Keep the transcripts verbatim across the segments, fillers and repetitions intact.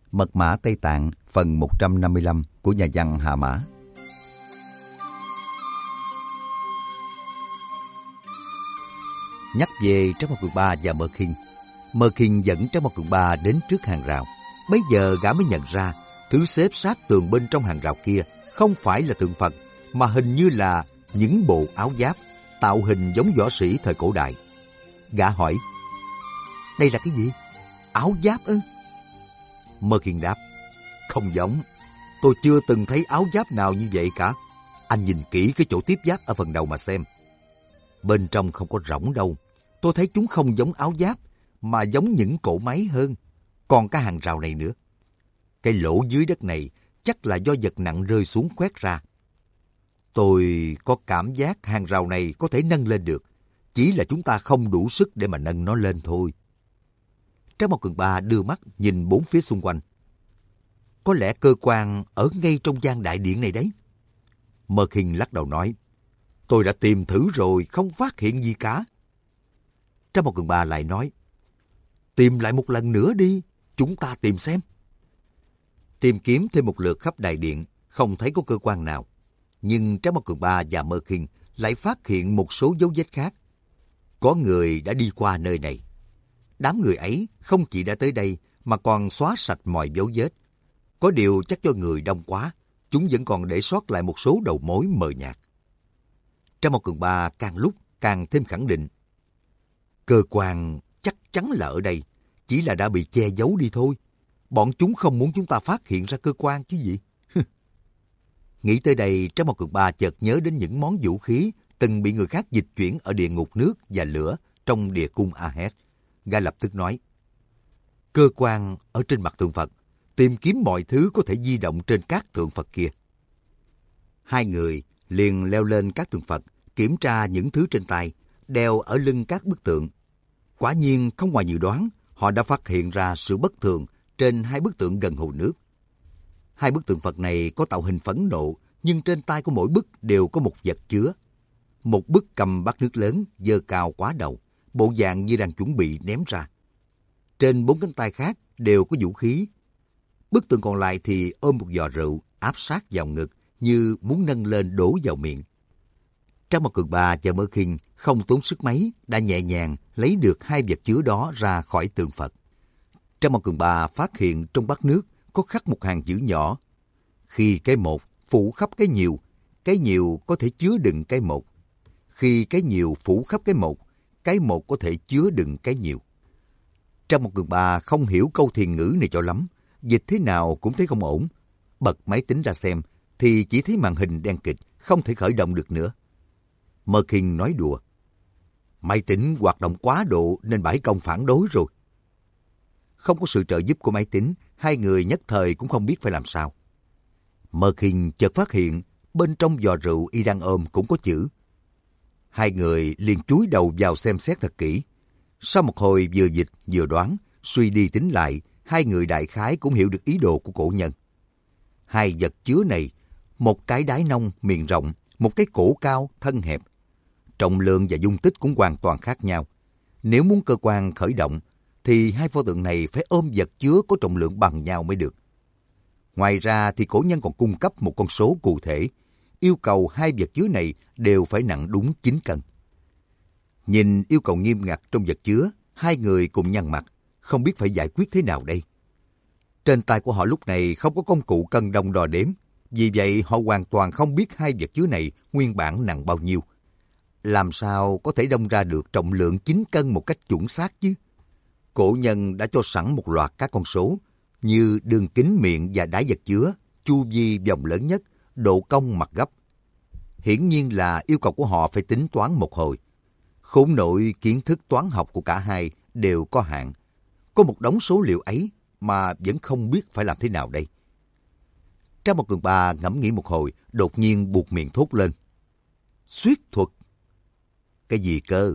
Mật mã Tây Tạng phần một trăm năm mươi lăm của nhà văn Hà Mã. Nhắc về Trác Mộc Cường Ba và Mơ Khiên. Mơ Khiên dẫn Trác Mộc Cường Ba đến trước hàng rào. Bấy giờ gã mới nhận ra thứ xếp sát tường bên trong hàng rào kia không phải là tượng Phật, mà hình như là những bộ áo giáp tạo hình giống võ sĩ thời cổ đại. Gã hỏi: đây là cái gì? Áo giáp ư? Mơ Khiên đáp: không giống. Tôi chưa từng thấy áo giáp nào như vậy cả. Anh nhìn kỹ cái chỗ tiếp giáp ở phần đầu mà xem. Bên trong không có rỗng đâu. Tôi thấy chúng không giống áo giáp, mà giống những cỗ máy hơn. Còn cái hàng rào này nữa. Cái lỗ dưới đất này chắc là do vật nặng rơi xuống khoét ra. Tôi có cảm giác hàng rào này có thể nâng lên được. Chỉ là chúng ta không đủ sức để mà nâng nó lên thôi. Trác Mộc Cường Ba đưa mắt nhìn bốn phía xung quanh. Có lẽ cơ quan ở ngay trong gian đại điện này đấy. Mơ Khiên lắc đầu nói: tôi đã tìm thử rồi, không phát hiện gì cả. Trác Mộc Cường Ba lại nói: tìm lại một lần nữa đi, chúng ta tìm xem. Tìm kiếm thêm một lượt khắp đại điện, không thấy có cơ quan nào. Nhưng Trác Mộc Cường Ba và Mơ Khiên lại phát hiện một số dấu vết khác. Có người đã đi qua nơi này. Đám người ấy không chỉ đã tới đây mà còn xóa sạch mọi dấu vết. Có điều chắc do người đông quá, chúng vẫn còn để sót lại một số đầu mối mờ nhạt. Trác Mộc Cường Ba càng lúc càng thêm khẳng định. Cơ quan chắc chắn là ở đây, chỉ là đã bị che giấu đi thôi. Bọn chúng không muốn chúng ta phát hiện ra cơ quan chứ gì. Nghĩ tới đây, Trác Mộc Cường Ba chợt nhớ đến những món vũ khí từng bị người khác dịch chuyển ở địa ngục nước và lửa trong địa cung A-hét. Gã lập tức nói: cơ quan ở trên mặt tượng Phật, tìm kiếm mọi thứ có thể di động trên các tượng Phật kia. Hai người liền leo lên các tượng Phật, kiểm tra những thứ trên tay, đeo ở lưng các bức tượng. Quả nhiên không ngoài dự đoán, họ đã phát hiện ra sự bất thường trên hai bức tượng gần hồ nước. Hai bức tượng Phật này có tạo hình phẫn nộ, nhưng trên tay của mỗi bức đều có một vật chứa. Một bức cầm bát nước lớn, giơ cao quá đầu, bộ dạng như đang chuẩn bị ném ra. Trên bốn cánh tay khác đều có vũ khí. Bức tượng còn lại thì ôm một giò rượu, áp sát vào ngực, như muốn nâng lên đổ vào miệng. Trác Mộc Cường Ba và Mơ Khiên không tốn sức mấy đã nhẹ nhàng lấy được hai vật chứa đó ra khỏi tượng Phật. Trác Mộc Cường Ba phát hiện trong bát nước có khắc một hàng chữ nhỏ. Khi cái một phủ khắp cái nhiều, cái nhiều có thể chứa đựng cái một. Khi cái nhiều phủ khắp cái một, cái một có thể chứa đựng cái nhiều. Trác Mộc Cường Ba không hiểu câu thiền ngữ này cho lắm, dịch thế nào cũng thấy không ổn. Bật máy tính ra xem thì chỉ thấy màn hình đen kịch, không thể khởi động được nữa. Mơ Khiên nói đùa: máy tính hoạt động quá độ nên bãi công phản đối rồi. Không có sự trợ giúp của máy tính, hai người nhất thời cũng không biết phải làm sao. Mơ Khiên chợt phát hiện bên trong giò rượu y đang ôm cũng có chữ. Hai người liền chúi đầu vào xem xét thật kỹ. Sau một hồi vừa dịch vừa đoán, suy đi tính lại, hai người đại khái cũng hiểu được ý đồ của cổ nhân. Hai vật chứa này, một cái đáy nông miệng rộng, một cái cổ cao thân hẹp. Trọng lượng và dung tích cũng hoàn toàn khác nhau. Nếu muốn cơ quan khởi động, thì hai pho tượng này phải ôm vật chứa có trọng lượng bằng nhau mới được. Ngoài ra thì cổ nhân còn cung cấp một con số cụ thể, yêu cầu hai vật chứa này đều phải nặng đúng chín cân. Nhìn yêu cầu nghiêm ngặt trong vật chứa, hai người cùng nhăn mặt, không biết phải giải quyết thế nào đây. Trên tay của họ lúc này không có công cụ cân đong đo đếm, vì vậy họ hoàn toàn không biết hai vật chứa này nguyên bản nặng bao nhiêu. Làm sao có thể đong ra được trọng lượng chín cân một cách chuẩn xác chứ? Cổ nhân đã cho sẵn một loạt các con số, như đường kính miệng và đáy vật chứa, chu vi vòng lớn nhất, độ cong mặt gấp. Hiển nhiên là yêu cầu của họ phải tính toán một hồi. Khốn nổi kiến thức toán học của cả hai đều có hạn. Có một đống số liệu ấy mà vẫn không biết phải làm thế nào đây. Trác Mộc Cường Ba ngẫm nghĩ một hồi, đột nhiên buột miệng thốt lên: Xuyết thuật. Cái gì cơ?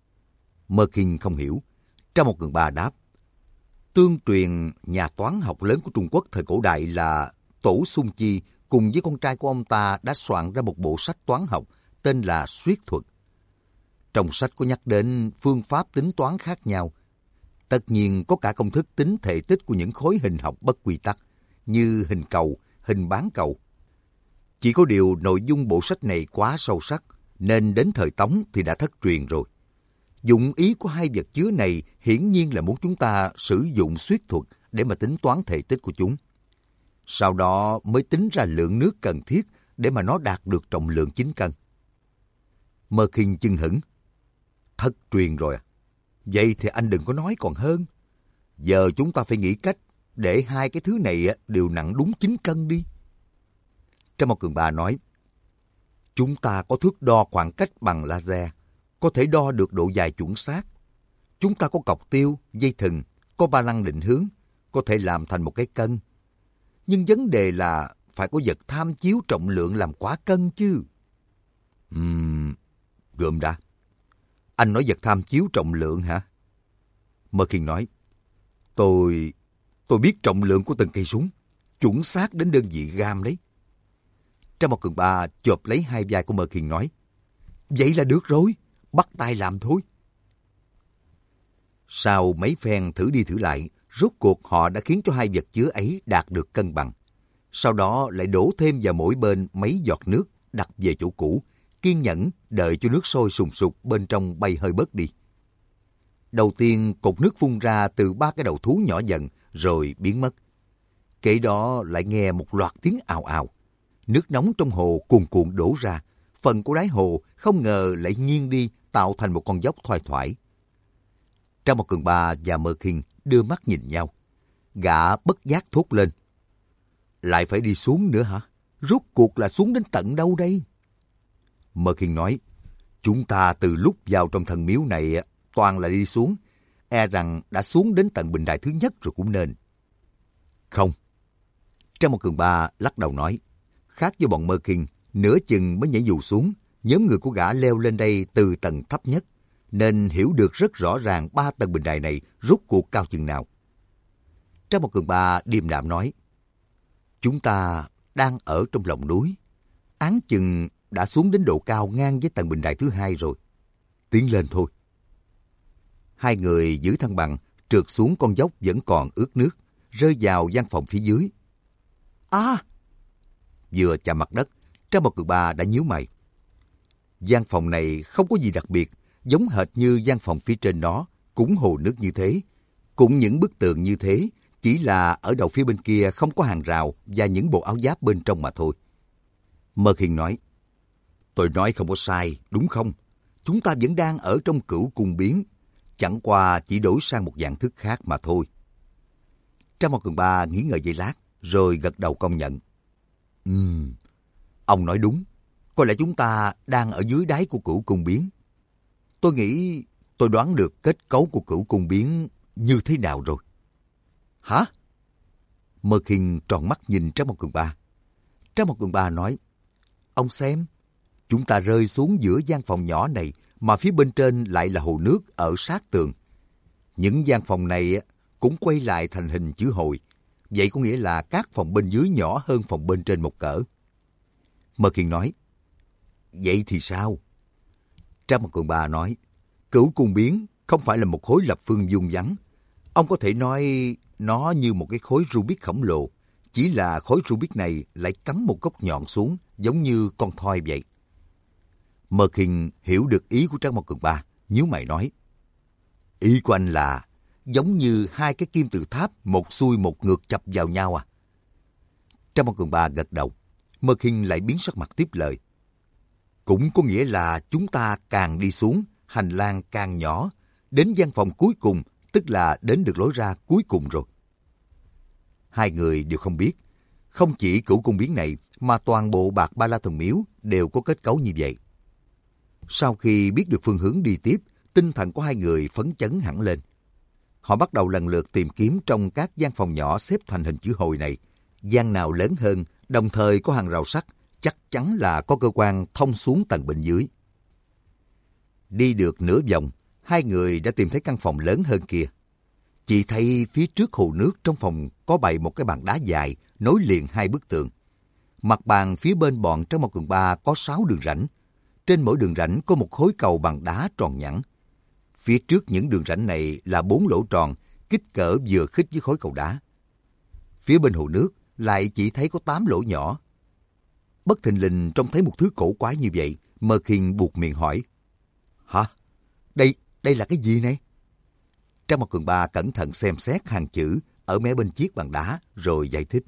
Mơ Khiên không hiểu. Trác Mộc Cường Ba đáp: tương truyền nhà toán học lớn của Trung Quốc thời cổ đại là Tổ Xung Chi cùng với con trai của ông ta đã soạn ra một bộ sách toán học tên là Xuyết thuật. Trong sách có nhắc đến phương pháp tính toán khác nhau. Tất nhiên có cả công thức tính thể tích của những khối hình học bất quy tắc, như hình cầu, hình bán cầu. Chỉ có điều nội dung bộ sách này quá sâu sắc, nên đến thời Tống thì đã thất truyền rồi. Dụng ý của hai vật chứa này hiển nhiên là muốn chúng ta sử dụng xuyết thuật để mà tính toán thể tích của chúng. Sau đó mới tính ra lượng nước cần thiết để mà nó đạt được trọng lượng chín cân. Mơ Kinh chưng hửng. Thất truyền rồi à? Vậy thì anh đừng có nói còn hơn. Giờ chúng ta phải nghĩ cách để hai cái thứ này đều nặng đúng chín cân đi. Trang Mao Cường Ba nói, chúng ta có thước đo khoảng cách bằng laser, có thể đo được độ dài chuẩn xác. Chúng ta có cọc tiêu, dây thừng, có ba lăng định hướng, có thể làm thành một cái cân. Nhưng vấn đề là phải có vật tham chiếu trọng lượng làm quả cân chứ. Ừm, gượm đã. Anh nói vật tham chiếu trọng lượng hả? Mơ Khiên nói, tôi, tôi biết trọng lượng của từng cây súng, chuẩn xác đến đơn vị gam đấy. Trang Mao Cường Ba chộp lấy hai vai của Mơ Khiên nói, vậy là được rồi, bắt tay làm thôi. Sau mấy phen thử đi thử lại, rốt cuộc họ đã khiến cho hai vật chứa ấy đạt được cân bằng. Sau đó lại đổ thêm vào mỗi bên mấy giọt nước đặt về chỗ cũ, kiên nhẫn đợi cho nước sôi sùng sục bên trong bay hơi bớt đi. Đầu tiên cột nước phun ra từ ba cái đầu thú nhỏ dần rồi biến mất. Kể đó lại nghe một loạt tiếng ào ào. Nước nóng trong hồ cuồn cuộn đổ ra, phần của đáy hồ không ngờ lại nghiêng đi tạo thành một con dốc thoai thoải. Trang Mao Cường Ba và Mơ Khiên đưa mắt nhìn nhau. Gã bất giác thốt lên. Lại phải đi xuống nữa hả? Rốt cuộc là xuống đến tận đâu đây? Mơ Khiên nói, chúng ta từ lúc vào trong thần miếu này toàn là đi xuống, e rằng đã xuống đến tận bình đài thứ nhất rồi cũng nên. Không. Trang Mao Cường Ba lắc đầu nói, khác với bọn Mơ Khiên, nửa chừng mới nhảy dù xuống, nhóm người của gã leo lên đây từ tầng thấp nhất, nên hiểu được rất rõ ràng ba tầng bình đài này rốt cuộc cao chừng nào. Trang Mao Cường Ba điềm đạm nói, chúng ta đang ở trong lòng núi, áng chừng đã xuống đến độ cao ngang với tầng bình đài thứ hai rồi. Tiến lên thôi. Hai người giữ thăng bằng, trượt xuống con dốc vẫn còn ướt nước, rơi vào gian phòng phía dưới. À! Vừa chạm mặt đất, Trang Mao Cường Ba đã nhíu mày. Gian phòng này không có gì đặc biệt, giống hệt như gian phòng phía trên đó, cũng hồ nước như thế, cũng những bức tường như thế, chỉ là ở đầu phía bên kia không có hàng rào và những bộ áo giáp bên trong mà thôi. Mơ Khiên nói, tôi nói không có sai, đúng không? Chúng ta vẫn đang ở trong cửu cung biến, chẳng qua chỉ đổi sang một dạng thức khác mà thôi. Trang Mao Cường Ba nghĩ ngợi giây lát, rồi gật đầu công nhận. Ừm, ông nói đúng, có lẽ chúng ta đang ở dưới đáy của cửu cung biến. Tôi nghĩ tôi đoán được kết cấu của cửu cung biến như thế nào rồi. Hả? Mơ Khiên tròn mắt nhìn Trang Mao Cường Ba. Trang Mao Cường Ba nói, ông xem, chúng ta rơi xuống giữa gian phòng nhỏ này mà phía bên trên lại là hồ nước ở sát tường. Những gian phòng này cũng quay lại thành hình chữ hồi. Vậy có nghĩa là các phòng bên dưới nhỏ hơn phòng bên trên một cỡ. Mơ Khiên nói, vậy thì sao? Trang Mao Cường Ba nói, cửu cung biến không phải là một khối lập phương vuông vắn. Ông có thể nói nó như một cái khối Rubik khổng lồ. Chỉ là khối Rubik này lại cắm một góc nhọn xuống, giống như con thoi vậy. Mơ Khiên hiểu được ý của Trang Mao Cường Ba, nhíu mày nói, ý của anh là giống như hai cái kim tự tháp một xuôi một ngược chập vào nhau à? Trang Mao Cường Ba gật đầu. Mơ Khiên lại biến sắc mặt tiếp lời, cũng có nghĩa là chúng ta càng đi xuống, hành lang càng nhỏ, đến gian phòng cuối cùng, tức là đến được lối ra cuối cùng rồi. Hai người đều không biết, không chỉ cửu cung biến này mà toàn bộ Bạc Ba La Thần Miếu đều có kết cấu như vậy. Sau khi biết được phương hướng đi tiếp, tinh thần của hai người phấn chấn hẳn lên. Họ bắt đầu lần lượt tìm kiếm trong các gian phòng nhỏ xếp thành hình chữ hồi này. Gian nào lớn hơn, đồng thời có hàng rào sắt, chắc chắn là có cơ quan thông xuống tầng bên dưới. Đi được nửa vòng, hai người đã tìm thấy căn phòng lớn hơn kia. Chỉ thấy phía trước hồ nước trong phòng có bày một cái bàn đá dài, nối liền hai bức tường. Mặt bàn phía bên bọn Trang Mao Cường Ba có sáu đường rãnh. Trên mỗi đường rãnh có một khối cầu bằng đá tròn nhẵn. Phía trước những đường rãnh này là bốn lỗ tròn, kích cỡ vừa khít với khối cầu đá. Phía bên hồ nước lại chỉ thấy có tám lỗ nhỏ. Bất thình lình trông thấy một thứ cổ quái như vậy, Merkin buột miệng hỏi. Hả? Đây, đây là cái gì này? Trang Mặt Cường Ba cẩn thận xem xét hàng chữ ở mé bên chiếc bàn đá rồi giải thích.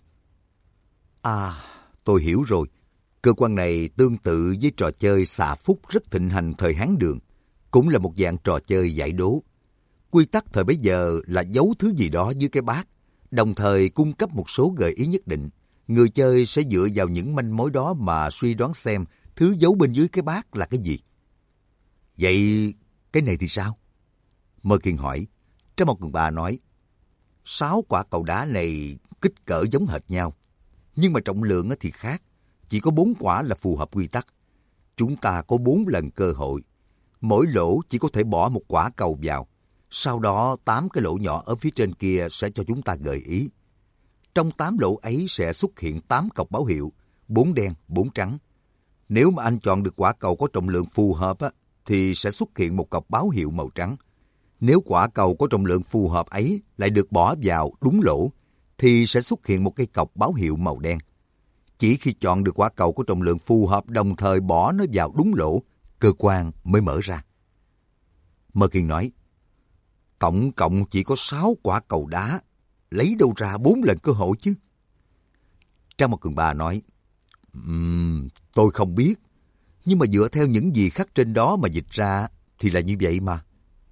À, tôi hiểu rồi. Cơ quan này tương tự với trò chơi xạ phúc rất thịnh hành thời Hán Đường. Cũng là một dạng trò chơi giải đố. Quy tắc thời bấy giờ là giấu thứ gì đó dưới cái bát, đồng thời cung cấp một số gợi ý nhất định. Người chơi sẽ dựa vào những manh mối đó mà suy đoán xem thứ giấu bên dưới cái bát là cái gì. Vậy cái này thì sao? Merkin hỏi. Trang Một Cường Ba nói, sáu quả cầu đá này kích cỡ giống hệt nhau, nhưng mà trọng lượng thì khác. Chỉ có bốn quả là phù hợp quy tắc. Chúng ta có bốn lần cơ hội. Mỗi lỗ chỉ có thể bỏ một quả cầu vào. Sau đó tám cái lỗ nhỏ ở phía trên kia sẽ cho chúng ta gợi ý. Trong tám lỗ ấy sẽ xuất hiện tám cọc báo hiệu, bốn đen, bốn trắng. Nếu mà anh chọn được quả cầu có trọng lượng phù hợp á, thì sẽ xuất hiện một cọc báo hiệu màu trắng. Nếu quả cầu có trọng lượng phù hợp ấy lại được bỏ vào đúng lỗ, thì sẽ xuất hiện một cây cọc báo hiệu màu đen. Chỉ khi chọn được quả cầu có trọng lượng phù hợp đồng thời bỏ nó vào đúng lỗ, cơ quan mới mở ra. Merkin nói, tổng cộng chỉ có sáu quả cầu đá, lấy đâu ra bốn lần cơ hội chứ? Trang Một Cường Ba nói, um, tôi không biết, nhưng mà dựa theo những gì khắc trên đó mà dịch ra thì là như vậy mà.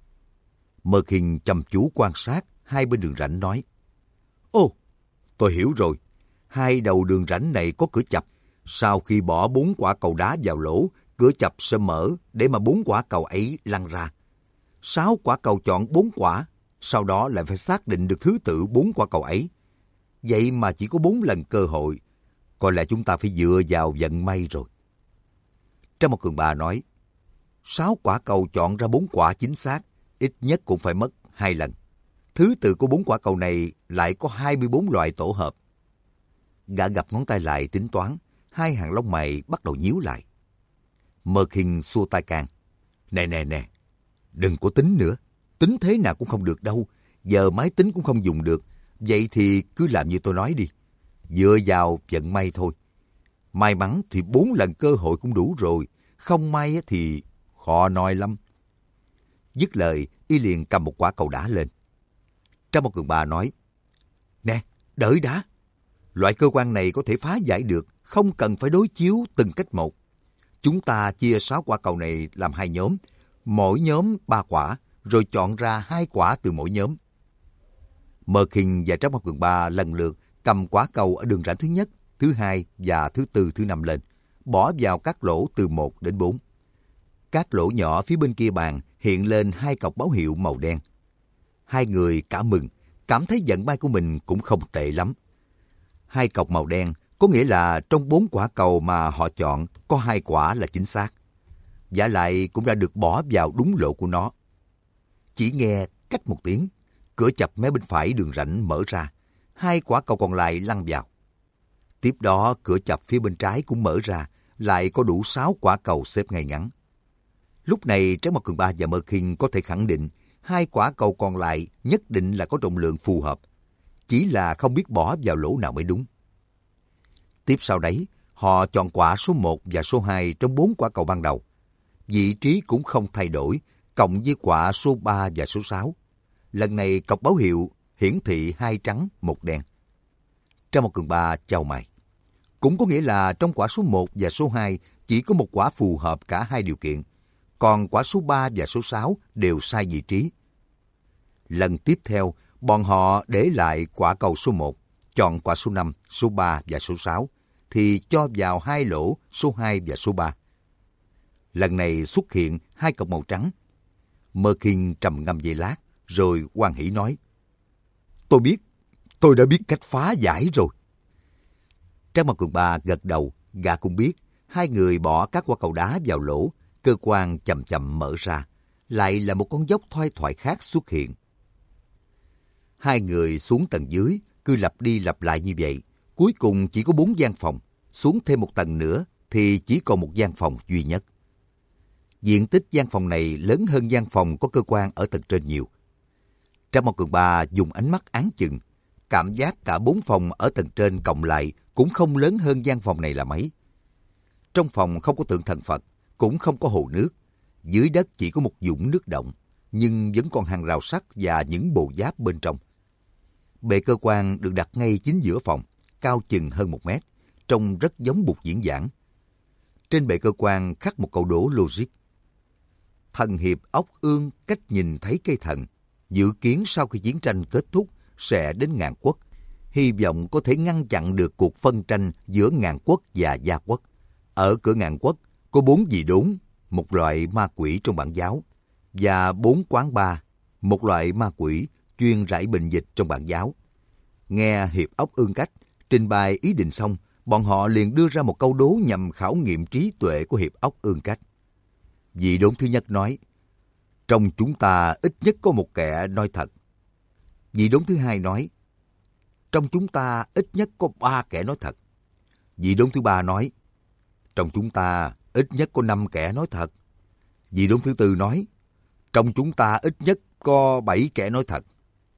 Merkin chăm chú quan sát hai bên đường rãnh nói, ồ, tôi hiểu rồi. Hai đầu đường rãnh này có cửa chập. Sau khi bỏ bốn quả cầu đá vào lỗ, cửa chập sẽ mở để mà bốn quả cầu ấy lăn ra. Sáu quả cầu chọn bốn quả, sau đó lại phải xác định được thứ tự bốn quả cầu ấy. Vậy mà chỉ có bốn lần cơ hội. Có lẽ chúng ta phải dựa vào vận may rồi. Trang Một Cường Ba nói, sáu quả cầu chọn ra bốn quả chính xác, ít nhất cũng phải mất hai lần. Thứ tự của bốn quả cầu này lại có hai mươi bốn loại tổ hợp. Gã gập ngón tay lại tính toán, hai hàng lông mày bắt đầu nhíu lại. Merkin xua tay can. Nè nè nè, đừng có tính nữa. Tính thế nào cũng không được đâu. Giờ máy tính cũng không dùng được. Vậy thì cứ làm như tôi nói đi. Dựa vào vận may thôi. May mắn thì bốn lần cơ hội cũng đủ rồi. Không may thì khó nói lắm. Dứt lời, y liền cầm một quả cầu đá lên. Trang Một Cường Ba nói, nè, đợi đã. Loại cơ quan này có thể phá giải được, không cần phải đối chiếu từng cách một. Chúng ta chia sáu quả cầu này làm hai nhóm, mỗi nhóm ba quả, rồi chọn ra hai quả từ mỗi nhóm. Merkin và Trang Một Cường Ba lần lượt cầm quả cầu ở đường rãnh thứ nhất, thứ hai và thứ tư, thứ năm lên, bỏ vào các lỗ từ một đến bốn. Các lỗ nhỏ phía bên kia bàn hiện lên hai cọc báo hiệu màu đen. Hai người cảm mừng, cảm thấy vận may của mình cũng không tệ lắm. Hai cọc màu đen có nghĩa là trong bốn quả cầu mà họ chọn có hai quả là chính xác. Vả lại cũng đã được bỏ vào đúng lỗ của nó. Chỉ nghe cách một tiếng, cửa chập mé bên phải đường rãnh mở ra, hai quả cầu còn lại lăn vào. Tiếp đó cửa chập phía bên trái cũng mở ra, lại có đủ sáu quả cầu xếp ngay ngắn. Lúc này Trang Một Cường Ba và Merkin có thể khẳng định hai quả cầu còn lại nhất định là có trọng lượng phù hợp. Chỉ là không biết bỏ vào lỗ nào mới đúng. Tiếp sau đấy, họ chọn quả số một và số hai trong bốn quả cầu ban đầu. Vị trí cũng không thay đổi, cộng với quả số ba và số sáu. Lần này cọc báo hiệu hiển thị hai trắng, một đen. Trang Một Cường Ba chau mày. Cũng có nghĩa là trong quả số một và số hai chỉ có một quả phù hợp cả hai điều kiện, còn quả số ba và số sáu đều sai vị trí. Lần tiếp theo, bọn họ để lại quả cầu số một, chọn quả số năm, số ba và số sáu, thì cho vào hai lỗ số hai và số ba. Lần này xuất hiện hai cọc màu trắng. Merkin trầm ngâm giây lát, rồi hoan hỉ nói, tôi biết, tôi đã biết cách phá giải rồi. Trang Mặt Cường Ba gật đầu, gã cũng biết, hai người bỏ các quả cầu đá vào lỗ, cơ quan chậm chậm mở ra, lại là một con dốc thoai thoải khác xuất hiện. Hai người xuống tầng dưới, cứ lặp đi lặp lại như vậy. Cuối cùng chỉ có bốn gian phòng, xuống thêm một tầng nữa thì chỉ còn một gian phòng duy nhất. Diện tích gian phòng này lớn hơn gian phòng có cơ quan ở tầng trên nhiều. Trang Mao Cường Ba dùng ánh mắt áng chừng, cảm giác cả bốn phòng ở tầng trên cộng lại cũng không lớn hơn gian phòng này là mấy. Trong phòng không có tượng thần Phật, cũng không có hồ nước, dưới đất chỉ có một vũng nước động, nhưng vẫn còn hàng rào sắt và những bộ giáp bên trong. Bệ cơ quan được đặt ngay chính giữa phòng, cao chừng hơn một mét, trông rất giống bục diễn giảng. Trên bệ cơ quan khắc một câu đố logic. Thần hiệp ốc ương cách nhìn thấy cây thần, dự kiến sau khi chiến tranh kết thúc sẽ đến Ngạn Quốc, hy vọng có thể ngăn chặn được cuộc phân tranh giữa Ngạn Quốc và Gia Quốc. Ở cửa Ngạn Quốc có bốn vị đốn, một loại ma quỷ trong bản giáo, và bốn quán ba, một loại ma quỷ chuyên rải bệnh dịch trong bản giáo. Nghe hiệp ốc ương cách trình bày ý định xong, bọn họ liền đưa ra một câu đố nhằm khảo nghiệm trí tuệ của hiệp ốc ương cách. Vị đốn thứ nhất nói, trong chúng ta ít nhất có một kẻ nói thật. Vị đốn thứ hai nói, trong chúng ta ít nhất có ba kẻ nói thật. Vị đốn thứ ba nói, trong chúng ta ít nhất có năm kẻ nói thật. Vị đốn thứ tư nói, trong chúng ta ít nhất có bảy kẻ nói thật.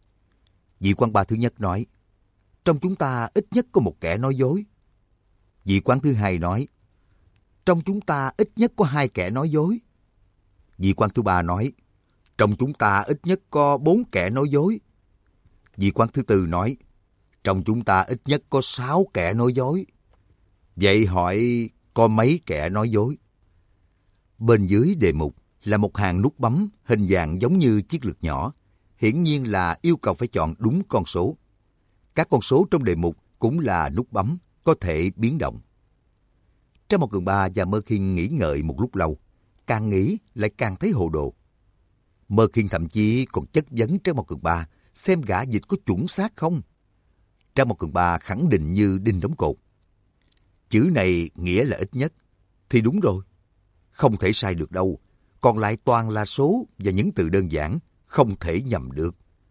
Vị quan ba thứ nhất nói, trong chúng ta ít nhất có một kẻ nói dối. Vị quan thứ hai nói, trong chúng ta ít nhất có hai kẻ nói dối. Vị quan thứ ba nói, trong chúng ta ít nhất có bốn kẻ nói dối. Vị quan thứ tư nói, trong chúng ta ít nhất có sáu kẻ nói dối. Vậy hỏi có mấy kẻ nói dối? Bên dưới đề mục là một hàng nút bấm hình dạng giống như chiếc lược nhỏ. Hiển nhiên là yêu cầu phải chọn đúng con số. Các con số trong đề mục cũng là nút bấm, có thể biến động. Trang Mao Cường Ba và Mơ Khiên nghĩ ngợi một lúc lâu, càng nghĩ lại càng thấy hồ đồ. Mơ Khiên thậm chí còn chất vấn Trang Mao Cường Ba xem gã dịch có chuẩn xác không. Trang Mao Cường Ba khẳng định như đinh đóng cột. Chữ này nghĩa là ít nhất, thì đúng rồi. Không thể sai được đâu, còn lại toàn là số và những từ đơn giản, không thể nhầm được.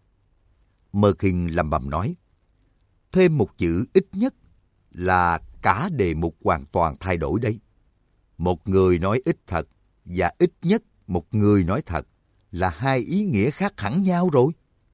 Mơ Khiên lẩm bẩm nói, thêm một chữ ít nhất là cả đề mục hoàn toàn thay đổi đấy. Một người nói ít thật và ít nhất một người nói thật là hai ý nghĩa khác hẳn nhau rồi.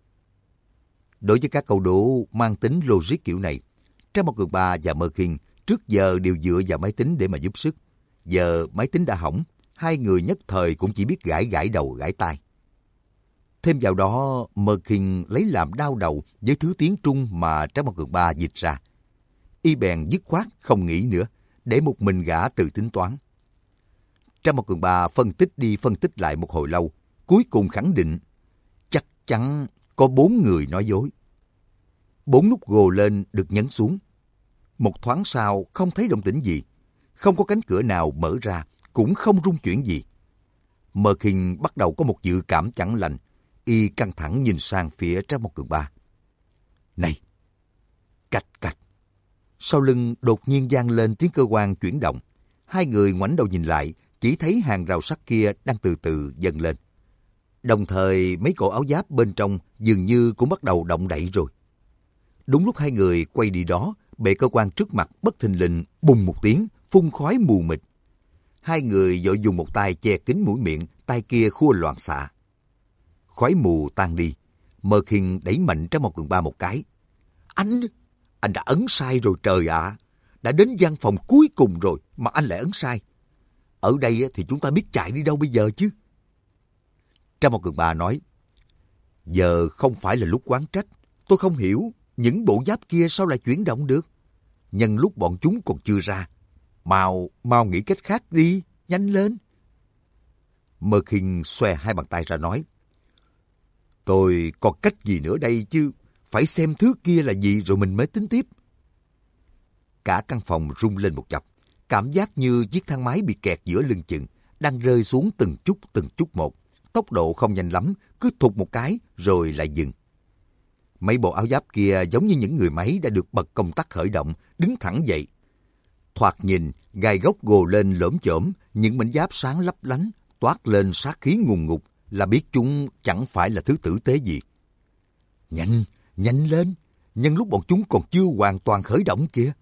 Đối với các câu đố mang tính logic kiểu này, Trang Mao Cường Ba và Mơ Khiên trước giờ đều dựa vào máy tính để mà giúp sức. Giờ máy tính đã hỏng, hai người nhất thời cũng chỉ biết gãi gãi đầu gãi tai. Thêm vào đó, Mơ Khiên lấy làm đau đầu với thứ tiếng Trung mà Trang Mao Cường Ba dịch ra. Y bèn dứt khoát không nghĩ nữa, để một mình gã tự tính toán. Trang Mao Cường Ba phân tích đi phân tích lại một hồi lâu, cuối cùng khẳng định chắc chắn có bốn người nói dối. Bốn nút gồ lên được nhấn xuống. Một thoáng sau không thấy động tĩnh gì, không có cánh cửa nào mở ra, cũng không rung chuyển gì. Mơ Khiên bắt đầu có một dự cảm chẳng lành, y căng thẳng nhìn sang phía Trang Mao Cường Ba. Này! Cạch cạch! Sau lưng đột nhiên vang lên tiếng cơ quan chuyển động. Hai người ngoảnh đầu nhìn lại, chỉ thấy hàng rào sắt kia đang từ từ dâng lên. Đồng thời mấy cổ áo giáp bên trong dường như cũng bắt đầu động đậy rồi. Đúng lúc hai người quay đi đó, bệ cơ quan trước mặt bất thình lình bùng một tiếng, phun khói mù mịt. Hai người vội dùng một tay che kín mũi miệng, tay kia khua loạn xạ. Khói mù tan đi, Mơ Khiên đẩy mạnh Trang Mao Cường Ba một cái. Anh, anh đã ấn sai rồi trời ạ. À. Đã đến gian phòng cuối cùng rồi mà anh lại ấn sai. Ở đây thì chúng ta biết chạy đi đâu bây giờ chứ? Trang Mao Cường Ba nói, giờ không phải là lúc oán trách. Tôi không hiểu, những bộ giáp kia sao lại chuyển động được? Nhân lúc bọn chúng còn chưa ra. Mau, mau nghĩ cách khác đi, nhanh lên. Mơ Khiên xòe hai bàn tay ra nói, tôi còn cách gì nữa đây chứ? Phải xem thứ kia là gì rồi mình mới tính tiếp. Cả căn phòng rung lên một chập, cảm giác như chiếc thang máy bị kẹt giữa lưng chừng, đang rơi xuống từng chút từng chút một. Tốc độ không nhanh lắm, cứ thụt một cái rồi lại dừng. Mấy bộ áo giáp kia giống như những người máy đã được bật công tắc khởi động, đứng thẳng dậy. Thoạt nhìn, gai góc gồ lên lởm chởm, những mảnh giáp sáng lấp lánh, toát lên sát khí ngùn ngụt, là biết chúng chẳng phải là thứ tử tế gì. Nhanh, nhanh lên, nhân lúc bọn chúng còn chưa hoàn toàn khởi động kìa.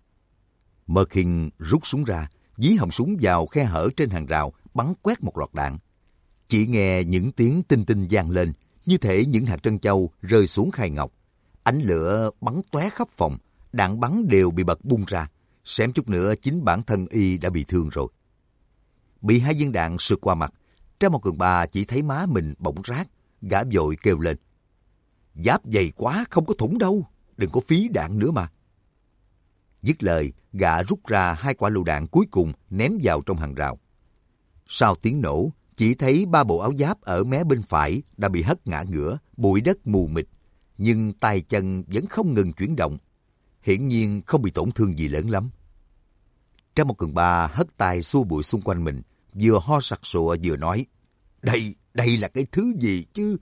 Mơ Khiên rút súng ra, dí họng súng vào khe hở trên hàng rào, bắn quét một loạt đạn. Chỉ nghe những tiếng tinh tinh vang lên, như thể những hạt trân châu rơi xuống khay ngọc. Ánh lửa bắn tóe khắp phòng, đạn bắn đều bị bật bung ra. Xém chút nữa chính bản thân y đã bị thương rồi. Bị hai viên đạn sượt qua mặt, Trang Một Cường Ba chỉ thấy má mình bỗng rát, gã vội kêu lên. Giáp dày quá, không có thủng đâu, đừng có phí đạn nữa mà. Dứt lời, gã rút ra hai quả lựu đạn cuối cùng ném vào trong hàng rào. Sau tiếng nổ, chỉ thấy ba bộ áo giáp ở mé bên phải đã bị hất ngã ngửa, bụi đất mù mịt, nhưng tay chân vẫn không ngừng chuyển động. Hiển nhiên không bị tổn thương gì lớn lắm. Trang Một Cường Ba hất tay xua bụi xung quanh mình, vừa ho sặc sụa vừa nói, Đây, đây là cái thứ gì chứ?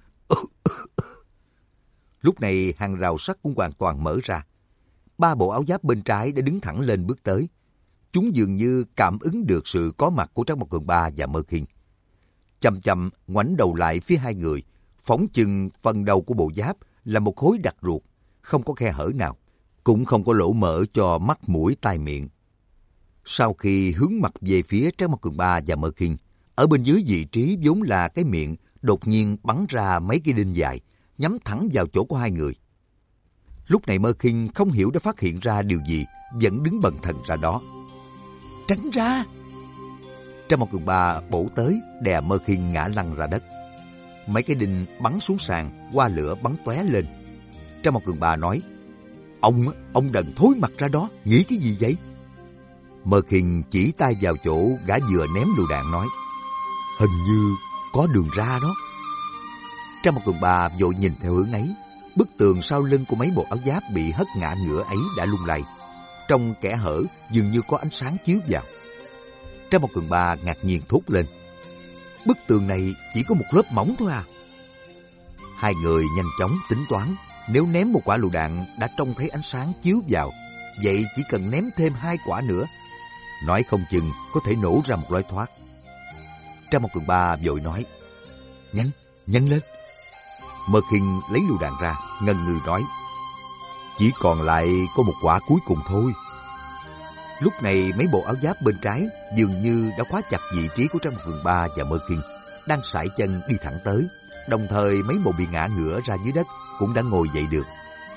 Lúc này hàng rào sắt cũng hoàn toàn mở ra. Ba bộ áo giáp bên trái đã đứng thẳng lên bước tới. Chúng dường như cảm ứng được sự có mặt của Trang Một Cường Ba và Mơ Khiên. Chậm chậm ngoảnh đầu lại phía hai người, phóng chừng phần đầu của bộ giáp là một khối đặc ruột, không có khe hở nào, cũng không có lỗ mở cho mắt mũi tai miệng. Sau khi hướng mặt về phía Trang Một Cường Ba và Mơ Khiên, ở bên dưới vị trí vốn là cái miệng đột nhiên bắn ra mấy cây đinh dài, nhắm thẳng vào chỗ của hai người. Lúc này Mơ Khiên không hiểu đã phát hiện ra điều gì, vẫn đứng bần thần ra đó. Tránh ra! Trang Một Cường Ba bổ tới, đè Mơ Khiên ngã lăn ra đất. Mấy cái đinh bắn xuống sàn, qua lửa bắn tóe lên. Trang Một Cường Ba nói, Ông, ông đần thối mặt ra đó, nghĩ cái gì vậy? Mơ Khiên chỉ tay vào chỗ gã vừa ném lựu đạn nói, Hình như có đường ra đó. Trang Một Cường Ba vội nhìn theo hướng ấy. Bức tường sau lưng của mấy bộ áo giáp bị hất ngã ngửa ấy đã lung lay. Trong kẽ hở dường như có ánh sáng chiếu vào. Trang Một Cường Ba ngạc nhiên thốt lên, bức tường này chỉ có một lớp mỏng thôi à? Hai người nhanh chóng tính toán, nếu ném một quả lựu đạn đã trông thấy ánh sáng chiếu vào, vậy chỉ cần ném thêm hai quả nữa, nói không chừng có thể nổ ra một lối thoát. Trang Một Cường Ba vội nói, Nhanh, nhanh lên. Mơ Khiên lấy lựu đạn ra, ngần ngừ nói, Chỉ còn lại có một quả cuối cùng thôi. Lúc này mấy bộ áo giáp bên trái dường như đã khóa chặt vị trí của Trang Một Cường Ba và Mơ Khiên, đang sải chân đi thẳng tới. Đồng thời mấy bộ bị ngã ngửa ra dưới đất cũng đã ngồi dậy được.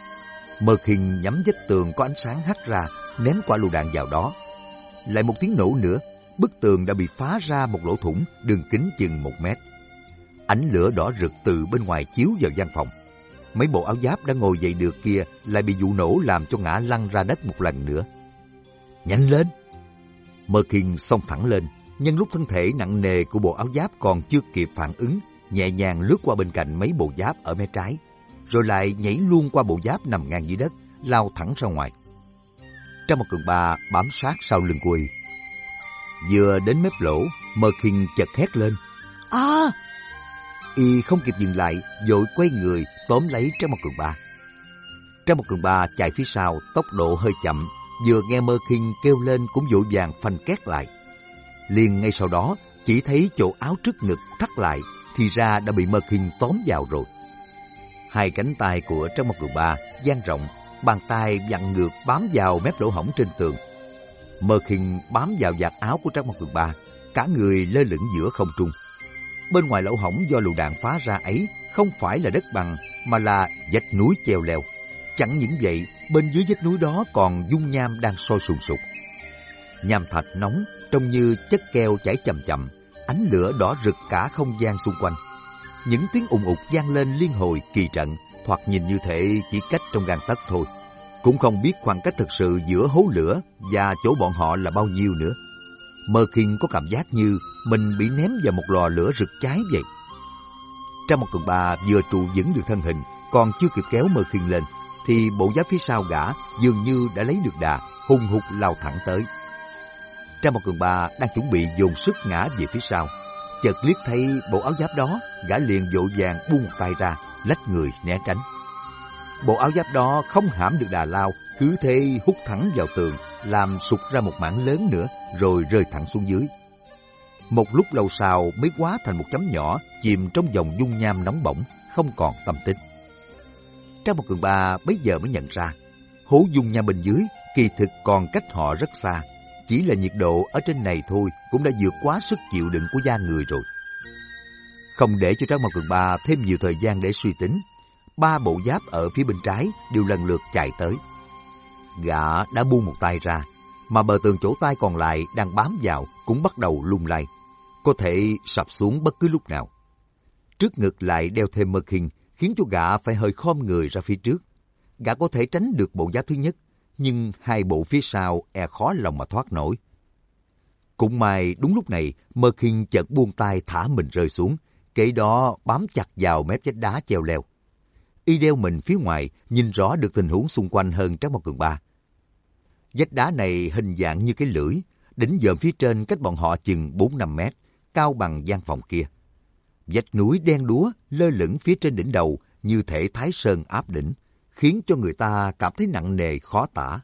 Mơ Khiên nhắm vách tường có ánh sáng hắt ra, ném quả lựu đạn vào đó. Lại một tiếng nổ nữa, bức tường đã bị phá ra một lỗ thủng đường kính chừng một mét. Ánh lửa đỏ rực từ bên ngoài chiếu vào gian phòng. Mấy bộ áo giáp đã ngồi dậy được kia lại bị vụ nổ làm cho ngã lăn ra đất một lần nữa. Nhanh lên! Mơ Khiên xông thẳng lên, nhân lúc thân thể nặng nề của bộ áo giáp còn chưa kịp phản ứng, nhẹ nhàng lướt qua bên cạnh mấy bộ giáp ở mé trái, rồi lại nhảy luôn qua bộ giáp nằm ngang dưới đất, lao thẳng ra ngoài. Trang Một Cường Ba bám sát sau lưng của y. Vừa đến mép lỗ, Mơ Khiên chợt hét lên, À! Y không kịp dừng lại, vội quay người tóm lấy Trang Một Cường Ba. Trang Một Cường Ba chạy phía sau, tốc độ hơi chậm, vừa nghe Mơ Khiên kêu lên cũng vội vàng phanh két lại. Liền ngay sau đó, chỉ thấy chỗ áo trước ngực thắt lại, thì ra đã bị Mơ Khiên tóm vào rồi. Hai cánh tay của Trang Một Cường Ba dang rộng, bàn tay vặn ngược bám vào mép lỗ hổng trên tường. Mơ Khiên bám vào vạt áo của Trang Một Cường Ba, cả người lơ lửng giữa không trung. Bên ngoài lỗ hổng do lựu đạn phá ra ấy không phải là đất bằng mà là vách núi chèo leo. Chẳng những vậy, bên dưới vách núi đó còn dung nham đang sôi sùng sục. Nham thạch nóng trông như chất keo chảy chậm chậm, ánh lửa đỏ rực cả không gian xung quanh. Những tiếng ùng ục vang lên liên hồi kỳ trận, thoạt nhìn như thể chỉ cách trong gang tấc thôi. Cũng không biết khoảng cách thực sự giữa hố lửa và chỗ bọn họ là bao nhiêu nữa. Mơ Khiên có cảm giác như mình bị ném vào một lò lửa rực cháy vậy. Trang Một Cường Ba vừa trụ vững được thân hình, còn chưa kịp kéo Mơ Khiên lên, thì bộ giáp phía sau gã dường như đã lấy được đà, hùng hục lao thẳng tới. Trang Một Cường Ba đang chuẩn bị dồn sức ngã về phía sau, chợt liếc thấy bộ áo giáp đó, gã liền vội vàng buông một tay ra, lách người né tránh. Bộ áo giáp đó không hãm được đà lao, cứ thế hút thẳng vào tường, làm sụt ra một mảng lớn nữa, rồi rơi thẳng xuống dưới. Một lúc lâu sau mới hóa thành một chấm nhỏ, chìm trong dòng dung nham nóng bỏng, không còn tâm tích. Trang Một Cường Ba bấy giờ mới nhận ra, hố dung nham bên dưới kỳ thực còn cách họ rất xa, chỉ là nhiệt độ ở trên này thôi cũng đã vượt quá sức chịu đựng của da người rồi. Không để cho Trác Mao Cường Ba thêm nhiều thời gian để suy tính, ba bộ giáp ở phía bên trái đều lần lượt chạy tới. Gã đã buông một tay ra, mà bờ tường chỗ tay còn lại đang bám vào cũng bắt đầu lung lay, có thể sập xuống bất cứ lúc nào. Trước ngực lại đeo thêm mơ khinh, khiến cho gã phải hơi khom người ra phía trước. Gã có thể tránh được bộ giáp thứ nhất, nhưng hai bộ phía sau e khó lòng mà thoát nổi. Cũng may đúng lúc này, Mơ Khinh chợt buông tay thả mình rơi xuống, kế đó bám chặt vào mép vách đá treo leo. Y đeo mình phía ngoài, nhìn rõ được tình huống xung quanh hơn Trác Mao Cường Ba. Vách đá này hình dạng như cái lưỡi, đỉnh dợm phía trên cách bọn họ chừng bốn năm mét, cao bằng gian phòng kia. Vách núi đen đúa lơ lửng phía trên đỉnh đầu như thể Thái Sơn áp đỉnh, khiến cho người ta cảm thấy nặng nề khó tả.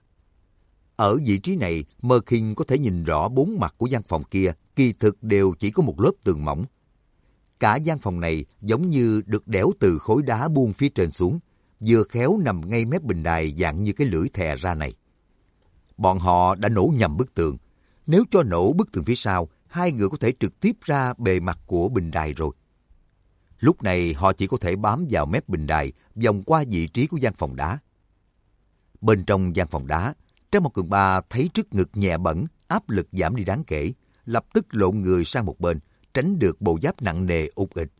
Ở vị trí này, Mơ Khinh có thể nhìn rõ bốn mặt của gian phòng kia, kỳ thực đều chỉ có một lớp tường mỏng. Cả gian phòng này giống như được đẽo từ khối đá buông phía trên xuống, vừa khéo nằm ngay mép bình đài dạng như cái lưỡi thè ra này. Bọn họ đã nổ nhầm bức tường. Nếu cho nổ bức tường phía sau, hai người có thể trực tiếp ra bề mặt của bình đài rồi. Lúc này họ chỉ có thể bám vào mép bình đài, vòng qua vị trí của gian phòng đá. Bên trong gian phòng đá, Trác Mao Cường Ba thấy trước ngực nhẹ bẩn, áp lực giảm đi đáng kể, lập tức lộn người sang một bên, tránh được bộ giáp nặng nề ục ịch.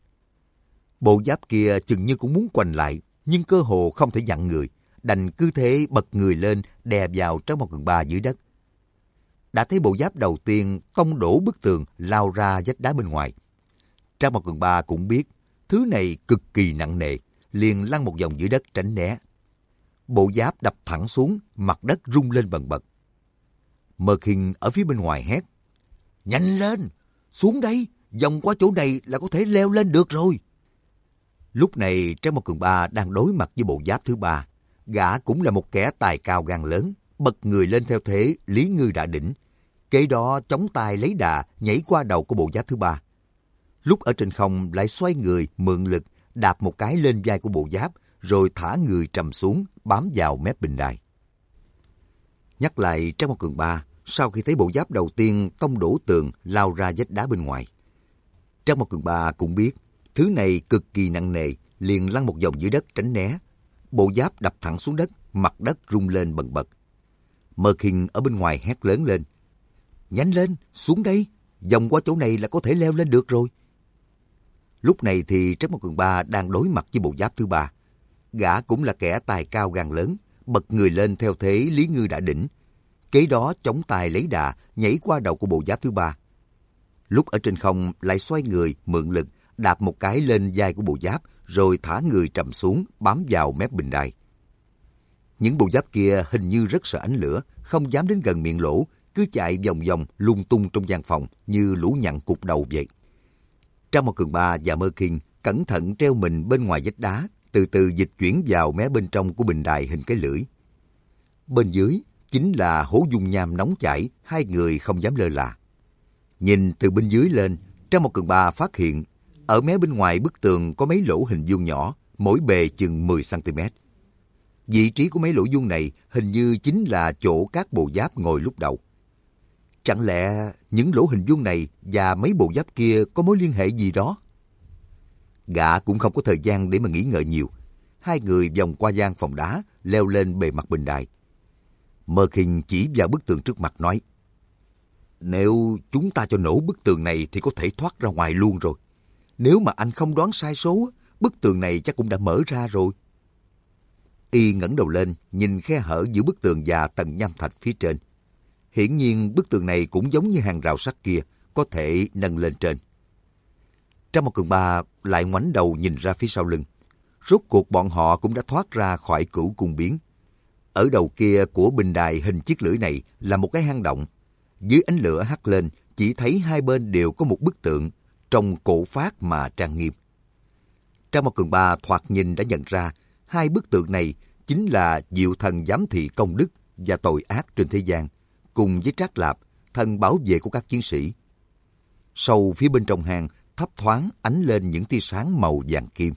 Bộ giáp kia chừng như cũng muốn quành lại, nhưng cơ hồ không thể dặn người, đành cứ thế bật người lên đè vào Trác Mao Cường Ba dưới đất. Đã thấy bộ giáp đầu tiên tông đổ bức tường lao ra vách đá bên ngoài. Trác Mao Cường Ba cũng biết thứ này cực kỳ nặng nề, liền lăn một vòng dưới đất tránh né. Bộ giáp đập thẳng xuống, mặt đất rung lên bần bật. Mơ Khinh ở phía bên ngoài hét: "Nhanh lên, xuống đây, vòng qua chỗ này là có thể leo lên được rồi." Lúc này Trác Mao Cường Ba đang đối mặt với bộ giáp thứ ba. Gã cũng là một kẻ tài cao gan lớn, bật người lên theo thế Lý Ngư Đả Đỉnh. Kế đó chống tay lấy đà nhảy qua đầu của bộ giáp thứ ba. Lúc ở trên không lại xoay người mượn lực đạp một cái lên vai của bộ giáp, rồi thả người trầm xuống bám vào mép bình đài. Nhắc lại Trác Mao Cường Ba, sau khi thấy bộ giáp đầu tiên tông đổ tường lao ra vách đá bên ngoài, Trác Mao Cường Ba cũng biết thứ này cực kỳ nặng nề, liền lăn một vòng dưới đất tránh né. Bộ giáp đập thẳng xuống đất, mặt đất rung lên bần bật. Mơ Khinh ở bên ngoài hét lớn lên: "Nhanh lên, xuống đây, vòng qua chỗ này là có thể leo lên được rồi." Lúc này thì Trác Mao Cường Ba đang đối mặt với bộ giáp thứ ba. Gã cũng là kẻ tài cao gan lớn, bật người lên theo thế Lý Ngư Đả Đỉnh. Kế đó chống tay lấy đà nhảy qua đầu của bộ giáp thứ ba. Lúc ở trên không lại xoay người mượn lực đạp một cái lên vai của bộ giáp, rồi thả người trầm xuống bám vào mép bình đài. Những bộ giáp kia hình như rất sợ ánh lửa, không dám đến gần miệng lỗ, cứ chạy vòng vòng lung tung trong gian phòng như lũ nhặn cụt đầu vậy. Trác Mao Cường Ba và Mơ Khinh cẩn thận treo mình bên ngoài vách đá, từ từ dịch chuyển vào mé bên trong của bình đài hình cái lưỡi. Bên dưới chính là hố dung nham nóng chảy, hai người không dám lơ là. Nhìn từ bên dưới lên, Trác Mao Cường Ba phát hiện ở mé bên ngoài bức tường có mấy lỗ hình vuông nhỏ, mỗi bề chừng mười xăng ti mét. Vị trí của mấy lỗ vuông này hình như chính là chỗ các bộ giáp ngồi lúc đầu. Chẳng lẽ những lỗ hình vuông này và mấy bộ giáp kia có mối liên hệ gì đó? Gã cũng không có thời gian để mà nghĩ ngợi nhiều. Hai người vòng qua gian phòng đá, leo lên bề mặt bình đài. Mơ Khinh chỉ vào bức tường trước mặt nói: "Nếu chúng ta cho nổ bức tường này thì có thể thoát ra ngoài luôn rồi. Nếu mà anh không đoán sai số, bức tường này chắc cũng đã mở ra rồi." Y ngẩng đầu lên, nhìn khe hở giữa bức tường và tầng nham thạch phía trên. Hiển nhiên bức tường này cũng giống như hàng rào sắt kia, có thể nâng lên trên. Trác Mao Cường Ba lại ngoảnh đầu nhìn ra phía sau lưng. Rốt cuộc bọn họ cũng đã thoát ra khỏi cửu cung biến. Ở đầu kia của bình đài hình chiếc lưỡi này là một cái hang động. Dưới ánh lửa hắt lên, chỉ thấy hai bên đều có một bức tượng, trông cổ phác mà trang nghiêm. Trác Mao Cường Ba thoạt nhìn đã nhận ra hai bức tượng này chính là Diệu Thần giám thị công đức và tội ác trên thế gian, cùng với Trác Lạp, thần bảo vệ của các chiến sĩ. Sâu phía bên trong hang thấp thoáng ánh lên những tia sáng màu vàng kim.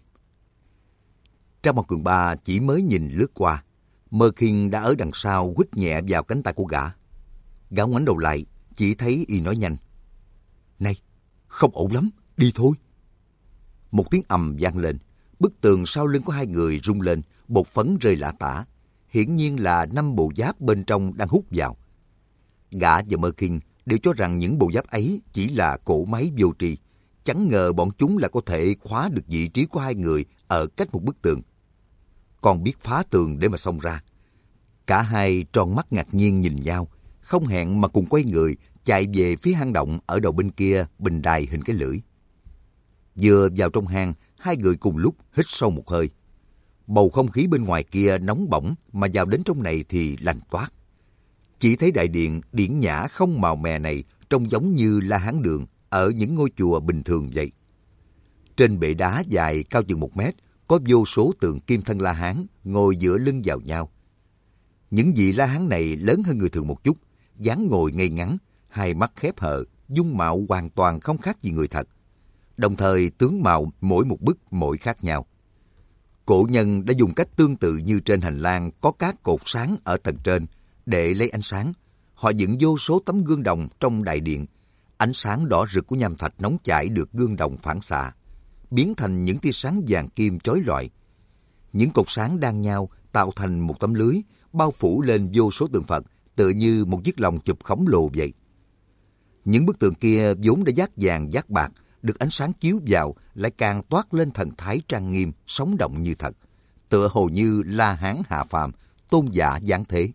Trác Mao Cường Ba chỉ mới nhìn lướt qua, Mơ Khinh đã ở đằng sau huýt nhẹ vào cánh tay của gã. Gã ngoảnh đầu lại, chỉ thấy y nói nhanh: "Này, không ổn lắm, đi thôi." Một tiếng ầm vang lên, bức tường sau lưng của hai người rung lên, bột phấn rơi lả tả. Hiển nhiên là năm bộ giáp bên trong đang hút vào. Gã và Mơ Kinh đều cho rằng những bộ giáp ấy chỉ là cỗ máy vô tri. Chẳng ngờ bọn chúng lại có thể khóa được vị trí của hai người ở cách một bức tường. Còn biết phá tường để mà xông ra. Cả hai tròn mắt ngạc nhiên nhìn nhau, không hẹn mà cùng quay người chạy về phía hang động ở đầu bên kia bình đài hình cái lưỡi. Vừa vào trong hang, hai người cùng lúc hít sâu một hơi. Bầu không khí bên ngoài kia nóng bỏng mà vào đến trong này thì lạnh toát. Chỉ thấy đại điện điển nhã không màu mè này trông giống như La Hán Đường ở những ngôi chùa bình thường vậy. Trên bệ đá dài cao chừng một mét có vô số tượng kim thân La Hán ngồi dựa lưng vào nhau. Những vị La Hán này lớn hơn người thường một chút, dáng ngồi ngay ngắn, hai mắt khép hờ, dung mạo hoàn toàn không khác gì người thật. Đồng thời tướng mạo mỗi một bức mỗi khác nhau. Cổ nhân đã dùng cách tương tự như trên hành lang có các cột sáng ở tầng trên để lấy ánh sáng. Họ dựng vô số tấm gương đồng trong đại điện. Ánh sáng đỏ rực của nham thạch nóng chảy được gương đồng phản xạ, biến thành những tia sáng vàng kim chói lọi. Những cột sáng đan nhau tạo thành một tấm lưới bao phủ lên vô số tượng Phật, tựa như một chiếc lồng chụp khổng lồ vậy. Những bức tượng kia vốn đã dát vàng dát bạc, được ánh sáng chiếu vào lại càng toát lên thần thái trang nghiêm, sống động như thật, tựa hồ như La Hán hạ phàm, tôn giả giáng thế.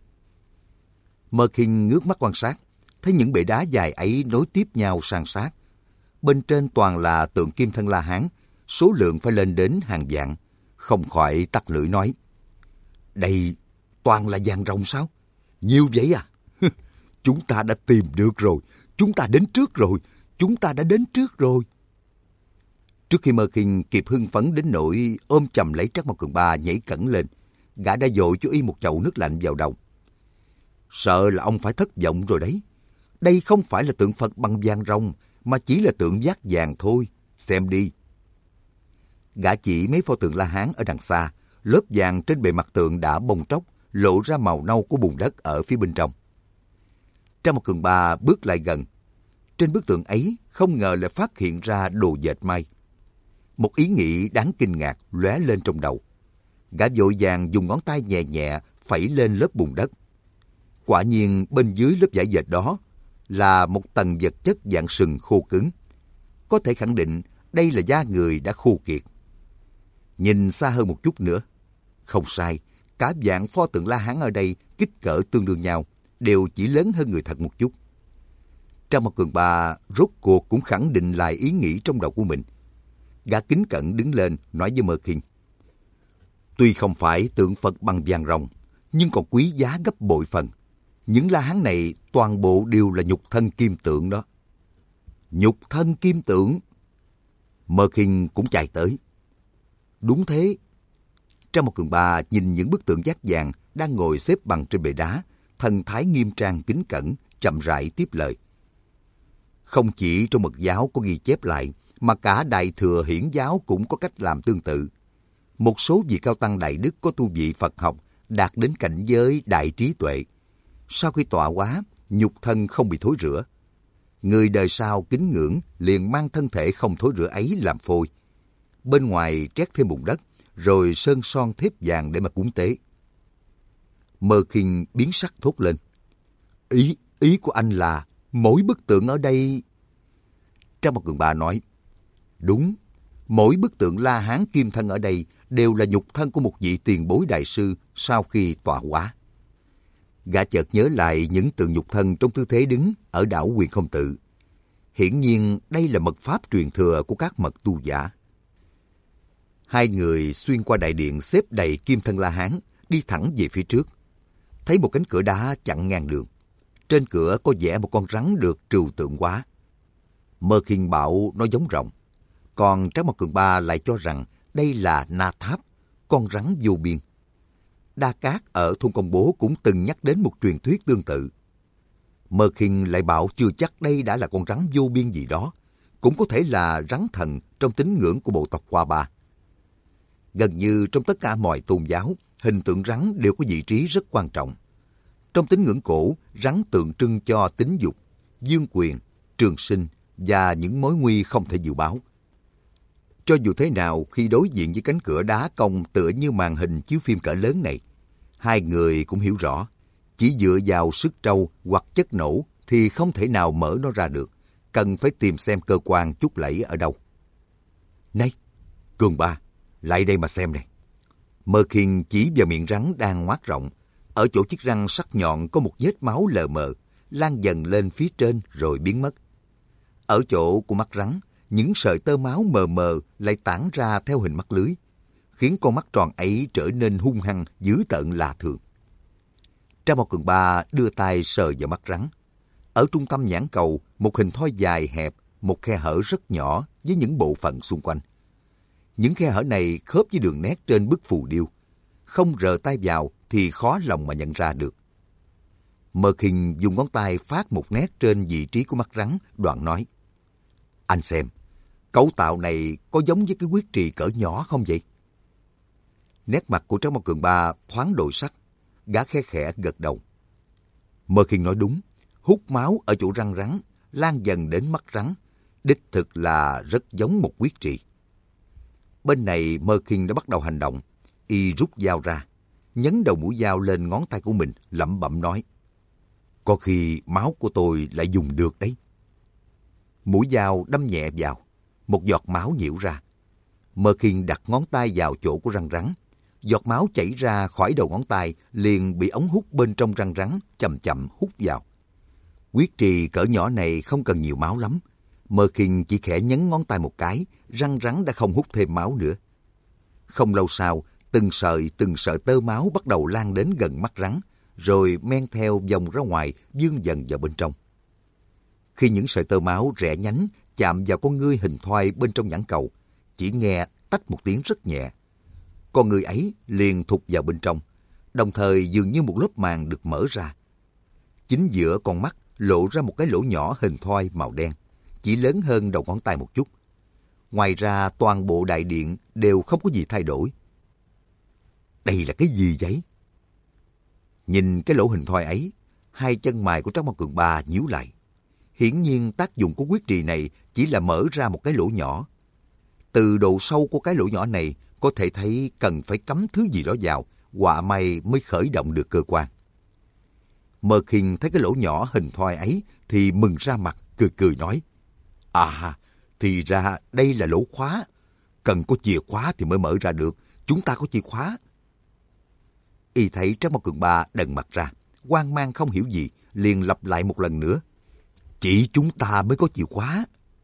Mơ Kinh ngước mắt quan sát, thấy những bệ đá dài ấy nối tiếp nhau san sát. Bên trên toàn là tượng kim thân La Hán, số lượng phải lên đến hàng vạn. Không khỏi tặc lưỡi nói, đây toàn là vàng rồng sao? Nhiều vậy à? Chúng ta đã tìm được rồi, chúng ta đến trước rồi, chúng ta đã đến trước rồi. Trước khi Mơ Kinh kịp hưng phấn đến nỗi ôm chầm lấy Trác Mộc Cường Ba nhảy cẫng lên, gã đã dội cho y một chậu nước lạnh vào đầu. Sợ là ông phải thất vọng rồi đấy. Đây không phải là tượng Phật bằng vàng rồng, mà chỉ là tượng vát vàng thôi. Xem đi. Gã chỉ mấy pho tượng La Hán ở đằng xa, lớp vàng trên bề mặt tượng đã bong tróc, lộ ra màu nâu của bùn đất ở phía bên trong. Trác Mộc Cường Ba bước lại gần. Trên bức tượng ấy không ngờ lại phát hiện ra đồ dệt may. Một ý nghĩ đáng kinh ngạc lóe lên trong đầu. Gã vội vàng dùng ngón tay nhẹ nhẹ phẩy lên lớp bùn đất. Quả nhiên bên dưới lớp vải dệt đó là một tầng vật chất dạng sừng khô cứng. Có thể khẳng định đây là da người đã khô kiệt. Nhìn xa hơn một chút nữa. Không sai, cả vạn pho tượng La Hán ở đây kích cỡ tương đương nhau, đều chỉ lớn hơn người thật một chút. Trác Mộc Cường Ba rốt cuộc cũng khẳng định lại ý nghĩ trong đầu của mình. Gã kính cẩn đứng lên nói với Mơ Kinh, tuy không phải tượng Phật bằng vàng rồng, nhưng còn quý giá gấp bội phần. Những La Hán này toàn bộ đều là nhục thân kim tượng đó. Nhục thân kim tượng? Mơ Kinh cũng chạy tới. Đúng thế. Trác Mộc Cường Ba nhìn những bức tượng vát vàng đang ngồi xếp bằng trên bệ đá, thần thái nghiêm trang kính cẩn, chậm rãi tiếp lời. Không chỉ trong mật giáo có ghi chép lại, mà cả Đại Thừa Hiển giáo cũng có cách làm tương tự. Một số vị cao tăng đại đức có tu vị Phật học đạt đến cảnh giới đại trí tuệ. Sau khi tọa hóa, nhục thân không bị thối rữa. Người đời sau kính ngưỡng liền mang thân thể không thối rữa ấy làm phôi. Bên ngoài trét thêm bùn đất, rồi sơn son thép vàng để mà cúng tế. Mơ Kinh biến sắc thốt lên. Ý, ý của anh là mỗi bức tượng ở đây... Trác Mộc Cường Ba nói, đúng, mỗi bức tượng La Hán kim thân ở đây đều là nhục thân của một vị tiền bối đại sư sau khi tọa hóa. Gã chợt nhớ lại những tượng nhục thân trong tư thế đứng ở đảo Huyền Không Tự. Hiển nhiên đây là mật pháp truyền thừa của các mật tu giả. Hai người xuyên qua đại điện xếp đầy kim thân La Hán, đi thẳng về phía trước. Thấy một cánh cửa đá chặn ngang đường. Trên cửa có vẽ một con rắn được trừu tượng hóa. Mơ Kinh bảo nó giống rồng. Còn Trác Mộc Cường Ba lại cho rằng đây là Na Tháp, con rắn vô biên. Đa Cát ở thôn Công Bố cũng từng nhắc đến một truyền thuyết tương tự. Mơ Kinh lại bảo chưa chắc đây đã là con rắn vô biên gì đó, cũng có thể là rắn thần trong tín ngưỡng của bộ tộc Hoa Ba. Gần như trong tất cả mọi tôn giáo, hình tượng rắn đều có vị trí rất quan trọng. Trong tín ngưỡng cổ, rắn tượng trưng cho tính dục, dương quyền, trường sinh và những mối nguy không thể dự báo. Cho dù thế nào, khi đối diện với cánh cửa đá cong tựa như màn hình chiếu phim cỡ lớn này, hai người cũng hiểu rõ, chỉ dựa vào sức trâu hoặc chất nổ thì không thể nào mở nó ra được, cần phải tìm xem cơ quan chút lẫy ở đâu. Này, Cường Ba, lại đây mà xem này. Mơ Khiên chỉ vào miệng rắn đang ngoác rộng, ở chỗ chiếc răng sắc nhọn có một vết máu lờ mờ, lan dần lên phía trên rồi biến mất. Ở chỗ của mắt rắn, những sợi tơ máu mờ mờ lại tản ra theo hình mắt lưới, khiến con mắt tròn ấy trở nên hung hăng, dữ tợn lạ thường. Trang Mao Cường Ba đưa tay sờ vào mắt rắn. Ở trung tâm nhãn cầu, một hình thoi dài hẹp, một khe hở rất nhỏ với những bộ phận xung quanh. Những khe hở này khớp với đường nét trên bức phù điêu. Không rờ tay vào thì khó lòng mà nhận ra được. Mơ Khiên dùng ngón tay phát một nét trên vị trí của mắt rắn, đoạn nói: Anh xem, cấu tạo này có giống với cái huyết trì cỡ nhỏ không vậy? Nét mặt của Trang Mao Cường Ba thoáng đổi sắc, gã khe khẽ gật đầu. Mơ Khiên nói đúng, hút máu ở chỗ răng rắn, lan dần đến mắt rắn, đích thực là rất giống một huyết trì. Bên này Mơ Khiên đã bắt đầu hành động, y rút dao ra, nhấn đầu mũi dao lên ngón tay của mình, lẩm bẩm nói: Có khi máu của tôi lại dùng được đấy. Mũi dao đâm nhẹ vào, một giọt máu nhiễu ra. Mơ Khiên đặt ngón tay vào chỗ của răng rắn, giọt máu chảy ra khỏi đầu ngón tay liền bị ống hút bên trong răng rắn chậm chậm hút vào. Huyết trì cỡ nhỏ này không cần nhiều máu lắm. Mơ Khiên chỉ khẽ nhấn ngón tay một cái, răng rắn đã không hút thêm máu nữa. Không lâu sau, từng sợi từng sợi tơ máu bắt đầu lan đến gần mắt rắn, rồi men theo vòng ra ngoài, vươn dần vào bên trong. Khi những sợi tơ máu rẽ nhánh chạm vào con ngươi hình thoi bên trong nhãn cầu, chỉ nghe tách một tiếng rất nhẹ. Con người ấy liền thụt vào bên trong, đồng thời dường như một lớp màng được mở ra. Chính giữa con mắt lộ ra một cái lỗ nhỏ hình thoi màu đen, chỉ lớn hơn đầu ngón tay một chút. Ngoài ra toàn bộ đại điện đều không có gì thay đổi. Đây là cái gì vậy? Nhìn cái lỗ hình thoi ấy, hai chân mày của Trang Mao Cường Ba nhíu lại. Hiển nhiên tác dụng của huyết trì này chỉ là mở ra một cái lỗ nhỏ. Từ độ sâu của cái lỗ nhỏ này có thể thấy cần phải cắm thứ gì đó vào, họa may mới khởi động được cơ quan. Mơ Khiên thấy cái lỗ nhỏ hình thoi ấy thì mừng ra mặt, cười cười nói: À, thì ra đây là lỗ khóa. Cần có chìa khóa thì mới mở ra được. Chúng ta có chìa khóa. Y thấy Trang Mao Cường Ba đần mặt ra, hoang mang không hiểu gì, liền lặp lại một lần nữa: Chỉ chúng ta mới có chìa khóa.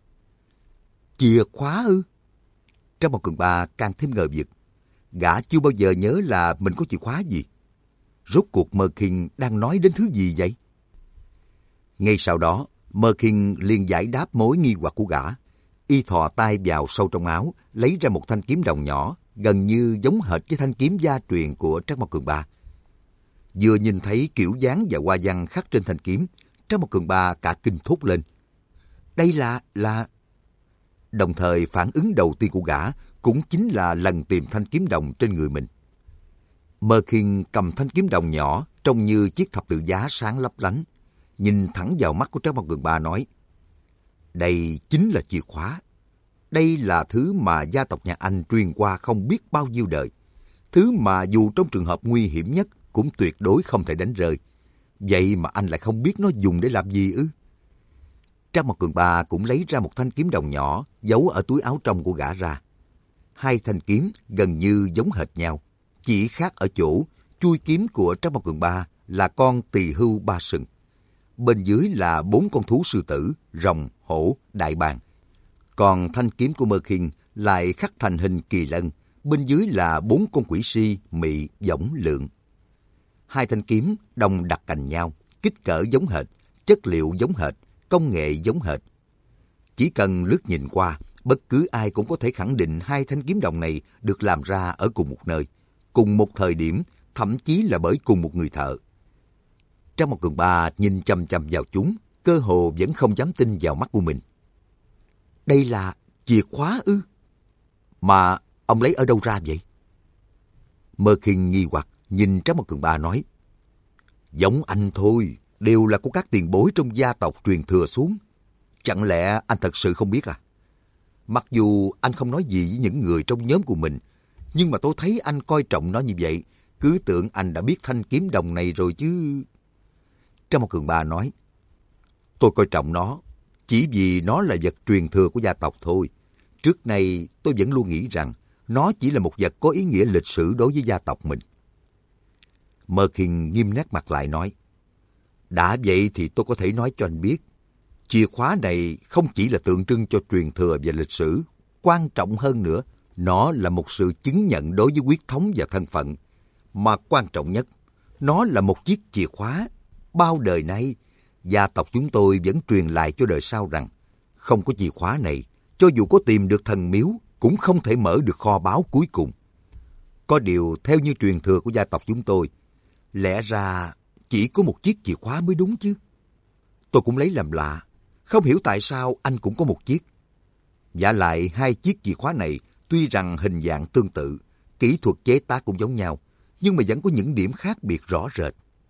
Chìa khóa ư? Trang Mao Cường Ba càng thêm ngờ vực. Gã chưa bao giờ nhớ là mình có chìa khóa gì. Rốt cuộc Mơ Khiên đang nói đến thứ gì vậy? Ngay sau đó, Mơ Khiên liền giải đáp mối nghi hoặc của gã. Y thò tay vào sâu trong áo, lấy ra một thanh kiếm đồng nhỏ, gần như giống hệt với thanh kiếm gia truyền của Trang Mao Cường Ba. Vừa nhìn thấy kiểu dáng và hoa văn khắc trên thanh kiếm, Trang Mao Cường Ba cả kinh thốt lên: Đây là... là... Đồng thời phản ứng đầu tiên của gã cũng chính là lần tìm thanh kiếm đồng trên người mình. Mơ Khiên cầm thanh kiếm đồng nhỏ trông như chiếc thập tự giá sáng lấp lánh, nhìn thẳng vào mắt của Trang Mao Cường Ba nói: Đây chính là chìa khóa. Đây là thứ mà gia tộc nhà anh truyền qua không biết bao nhiêu đời. Thứ mà dù trong trường hợp nguy hiểm nhất cũng tuyệt đối không thể đánh rơi. Vậy mà anh lại không biết nó dùng để làm gì ư? Trang Mao Cường Ba cũng lấy ra một thanh kiếm đồng nhỏ giấu ở túi áo trong của gã ra. Hai thanh kiếm gần như giống hệt nhau, chỉ khác ở chỗ chuôi kiếm của Trang Mao Cường Ba là con tỳ hưu ba sừng. Bên dưới là bốn con thú sư tử, rồng, hổ, đại bàng. Còn thanh kiếm của Mơ Khiên lại khắc thành hình kỳ lân, bên dưới là bốn con quỷ si, mị, võng, lượng. Hai thanh kiếm đồng đặt cạnh nhau, kích cỡ giống hệt, chất liệu giống hệt, công nghệ giống hệt. Chỉ cần lướt nhìn qua, bất cứ ai cũng có thể khẳng định hai thanh kiếm đồng này được làm ra ở cùng một nơi, cùng một thời điểm, thậm chí là bởi cùng một người thợ. Trang Mao Cường Ba nhìn chằm chằm vào chúng, cơ hồ vẫn không dám tin vào mắt của mình. Đây là chìa khóa ư? Mà ông lấy ở đâu ra vậy? Mơ Khiên nghi hoặc nhìn Trang Mao Cường Ba nói: Giống anh thôi, đều là của các tiền bối trong gia tộc truyền thừa xuống. Chẳng lẽ anh thật sự không biết à? Mặc dù anh không nói gì với những người trong nhóm của mình, nhưng mà tôi thấy anh coi trọng nó như vậy. Cứ tưởng anh đã biết thanh kiếm đồng này rồi chứ. Trang một Cường Ba nói, tôi coi trọng nó, chỉ vì nó là vật truyền thừa của gia tộc thôi. Trước nay tôi vẫn luôn nghĩ rằng nó chỉ là một vật có ý nghĩa lịch sử đối với gia tộc mình. Mơ Khiên nghiêm nét mặt lại nói, đã vậy thì tôi có thể nói cho anh biết, chìa khóa này không chỉ là tượng trưng cho truyền thừa và lịch sử, quan trọng hơn nữa, nó là một sự chứng nhận đối với huyết thống và thân phận. Mà quan trọng nhất, nó là một chiếc chìa khóa. Bao đời nay, gia tộc chúng tôi vẫn truyền lại cho đời sau rằng, không có chìa khóa này, cho dù có tìm được thần miếu, cũng không thể mở được kho báu cuối cùng. Có điều, theo như truyền thừa của gia tộc chúng tôi, lẽ ra chỉ có một chiếc chìa khóa mới đúng chứ. Tôi cũng lấy làm lạ, không hiểu tại sao anh cũng có một chiếc. Vả lại hai chiếc chìa khóa này tuy rằng hình dạng tương tự, kỹ thuật chế tác cũng giống nhau, nhưng mà vẫn có những điểm khác biệt rõ rệt.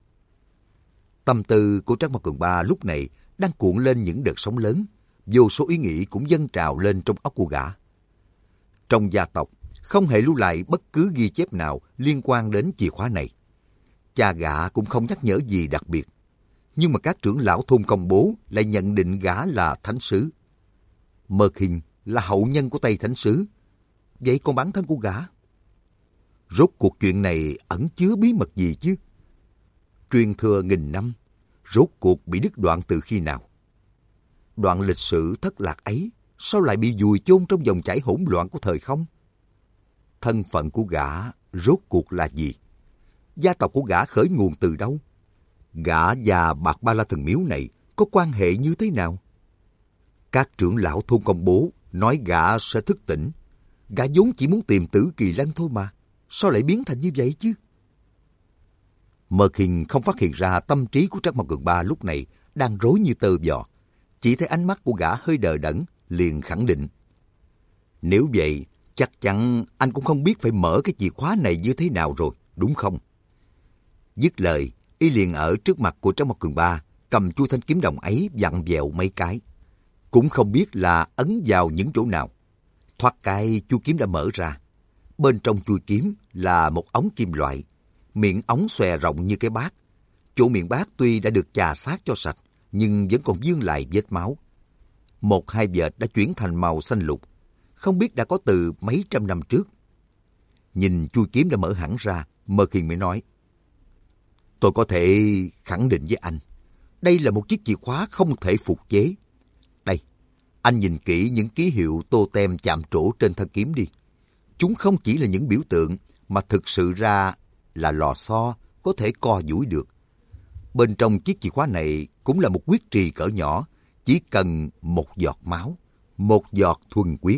Tâm tư của Trác Mao Cường Ba lúc này đang cuộn lên những đợt sóng lớn, vô số ý nghĩ cũng dâng trào lên trong óc của gã. Trong gia tộc, không hề lưu lại bất cứ ghi chép nào liên quan đến chìa khóa này. Cha gã cũng không nhắc nhở gì đặc biệt, nhưng mà các trưởng lão thôn công bố lại nhận định gã là thánh sứ. Mơ Khiên là hậu nhân của Tây Thánh Sứ. Vậy còn bản thân của gã? Rốt cuộc chuyện này ẩn chứa bí mật gì chứ? Truyền thừa nghìn năm, rốt cuộc bị đứt đoạn từ khi nào? Đoạn lịch sử thất lạc ấy, sao lại bị vùi chôn trong dòng chảy hỗn loạn của thời không? Thân phận của gã rốt cuộc là gì? Gia tộc của gã khởi nguồn từ đâu? Gã và Bạc Ba La Thần Miếu này có quan hệ như thế nào? Các trưởng lão thôn công bố nói gã sẽ thức tỉnh. Gã vốn chỉ muốn tìm Tử Kỳ Lân thôi mà. Sao lại biến thành như vậy chứ? Mơ Khiên không phát hiện ra tâm trí của Trác Mao Cường Ba lúc này đang rối như tơ vò. Chỉ thấy ánh mắt của gã hơi đờ đẫn, liền khẳng định. Nếu vậy, chắc chắn anh cũng không biết phải mở cái chìa khóa này như thế nào rồi, đúng không? Dứt lời, y liền ở trước mặt của Trác Mao Cường Ba, cầm chuôi thanh kiếm đồng ấy vặn vẹo mấy cái. Cũng không biết là ấn vào những chỗ nào. Thoát cái chuôi kiếm đã mở ra. Bên trong chuôi kiếm là một ống kim loại. Miệng ống xòe rộng như cái bát. Chỗ miệng bát tuy đã được chà sát cho sạch, nhưng vẫn còn vương lại vết máu. Một hai vệt đã chuyển thành màu xanh lục. Không biết đã có từ mấy trăm năm trước. Nhìn chuôi kiếm đã mở hẳn ra, Mơ Khiên mới nói. Tôi có thể khẳng định với anh, đây là một chiếc chìa khóa không thể phục chế. Đây, anh nhìn kỹ những ký hiệu tô tem chạm trổ trên thân kiếm đi. Chúng không chỉ là những biểu tượng, mà thực sự ra là lò xo có thể co duỗi được. Bên trong chiếc chìa khóa này cũng là một huyết trì cỡ nhỏ, chỉ cần một giọt máu, một giọt thuần huyết.